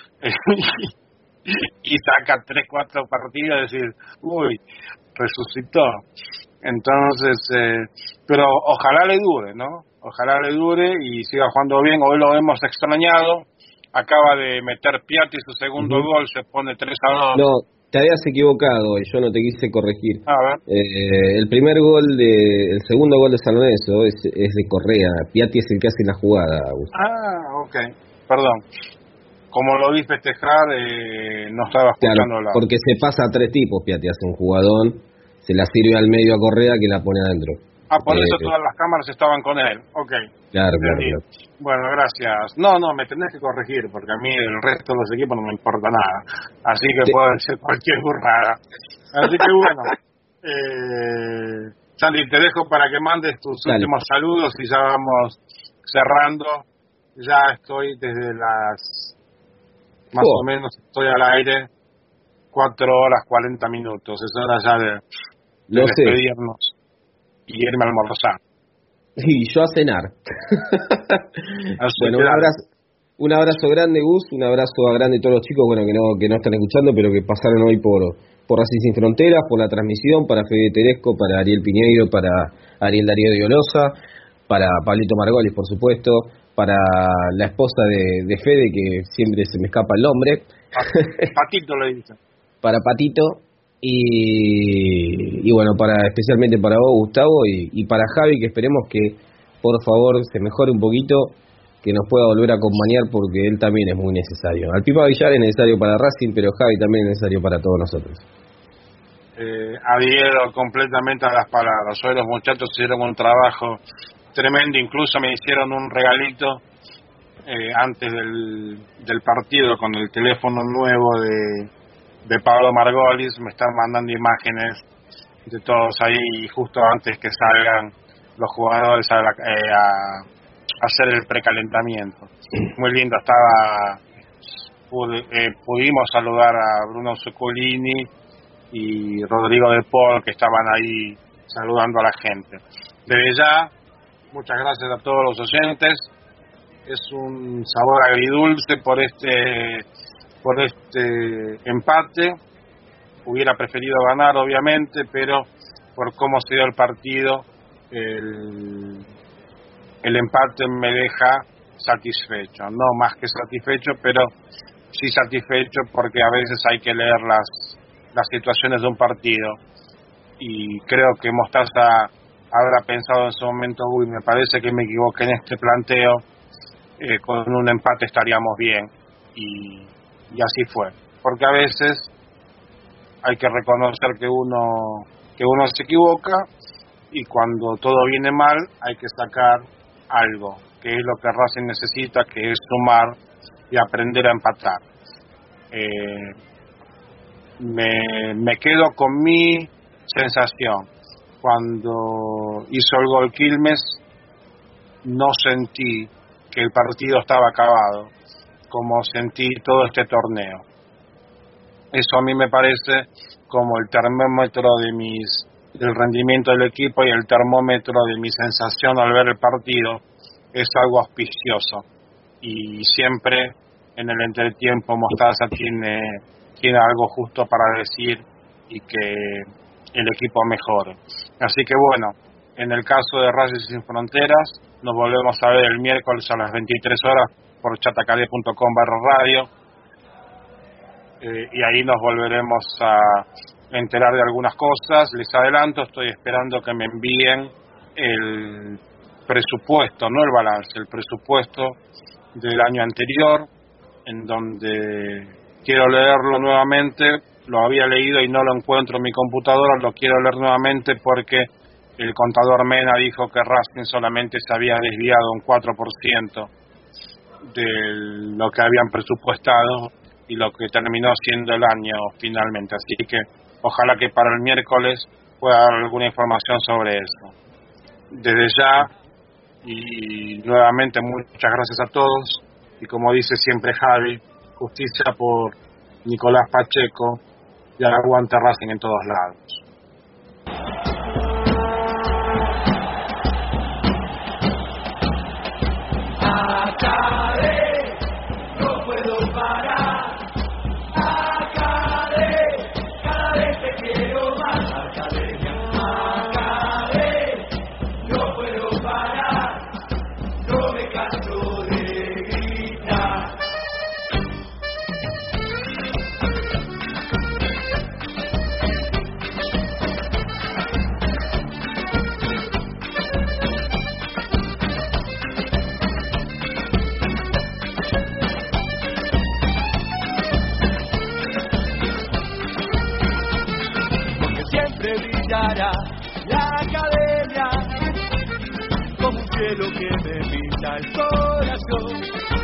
Y saca tres, cuatro partidos y decir, uy, resucitó. Entonces, eh, pero ojalá le dure, ¿no? Ojalá le dure y siga jugando bien. Hoy lo hemos extrañado. Acaba de meter Piatti su segundo uh-huh. gol, se pone tres a dos.
No, te habías equivocado y yo no te quise corregir.
A ver.
Eh, el primer gol, de, el segundo gol de San Lorenzo es, es de Correa. Piatti es el que hace la jugada, Augusto.
Ah, ok. Perdón. Como lo vi festejar, eh, no estaba escuchando
claro,
la...
porque se pasa a tres tipos, Piatti hace un jugadón, se la sirve al medio a Correa que la pone adentro.
Ah, por
eh,
eso todas las cámaras estaban con él. Ok.
Claro, claro, claro.
Bueno, gracias. No, no, me tenés que corregir, porque a mí el resto de los equipos no me importa nada. Así que sí. Puedo decir cualquier burrada. Así que bueno, eh, Sandy, te dejo para que mandes tus Dale. últimos saludos y ya vamos cerrando. Ya estoy desde las... Más oh. o menos estoy al aire cuatro horas cuarenta minutos. Es hora ya de, de despedirnos sé. y irme a almorzar.
Y yo a cenar. Bueno, un abrazo, un abrazo grande, Gus, un abrazo a grande a todos los chicos, bueno, que no que no están escuchando, pero que pasaron hoy por por Racing Sin Fronteras, por la transmisión, para Fede Teresco, para Ariel Piñeiro, para Ariel Darío de Olosa, para Pablito Margolis, por supuesto, para la esposa de, de Fede, que siempre se me escapa el nombre.
Patito le dice.
Para Patito, y, y bueno, para especialmente para vos, Gustavo, y, y para Javi, que esperemos que, por favor, se mejore un poquito, que nos pueda volver a acompañar, porque él también es muy necesario. Al Pipa Villar es necesario para Racing, pero Javi también es necesario para todos nosotros.
Eh, adhiero completamente a las palabras. Hoy los muchachos hicieron un trabajo tremendo, incluso me hicieron un regalito eh, antes del, del partido con el teléfono nuevo de, de Pablo Margolis. Me están mandando imágenes de todos ahí justo antes que salgan los jugadores a, la, eh, a, a hacer el precalentamiento. Muy lindo, estaba pude, eh, pudimos saludar a Bruno Zuccolini y Rodrigo de Paul, que estaban ahí saludando a la gente. Desde ya, muchas gracias a todos los oyentes. Es un sabor agridulce por este por este empate. Hubiera preferido ganar, obviamente, pero por cómo se dio el partido, el, el empate me deja satisfecho. No más que satisfecho, pero sí satisfecho, porque a veces hay que leer las, las situaciones de un partido. Y creo que Mostaza habrá pensado en su momento, uy, me parece que me equivoqué en este planteo, eh, con un empate estaríamos bien, y, y así fue, porque a veces hay que reconocer que uno que uno se equivoca, y cuando todo viene mal hay que sacar algo, que es lo que Racing necesita, que es sumar y aprender a empatar. Eh, me, me quedo con mi sensación. Cuando hizo el gol Quilmes, no sentí que el partido estaba acabado, como sentí todo este torneo. Eso a mí me parece como el termómetro de mis del rendimiento del equipo y el termómetro de mi sensación al ver el partido. Es algo auspicioso, y siempre en el entretiempo Mostaza tiene, tiene algo justo para decir y que el equipo mejore. Así que bueno, en el caso de Racing Sin Fronteras, nos volvemos a ver el miércoles a las veintitrés horas por chatacade punto com barra radio. eh, y ahí nos volveremos a enterar de algunas cosas. Les adelanto, estoy esperando que me envíen el presupuesto, no el balance, el presupuesto del año anterior, en donde quiero leerlo nuevamente. Lo había leído y no lo encuentro en mi computadora, lo quiero leer nuevamente porque el contador Mena dijo que Racing solamente se había desviado un cuatro por ciento de lo que habían presupuestado y lo que terminó siendo el año finalmente. Así que ojalá que para el miércoles pueda dar alguna información sobre eso. Desde ya, y nuevamente muchas gracias a todos, y como dice siempre Javi, justicia por Nicolás Pacheco, y aguante Racing en todos lados.
Acabé, no puedo parar. Acabé, cada vez te quiero más. Academia, acabé, no puedo parar. No me canso de gritar. La academia como un cielo que me pinta el corazón.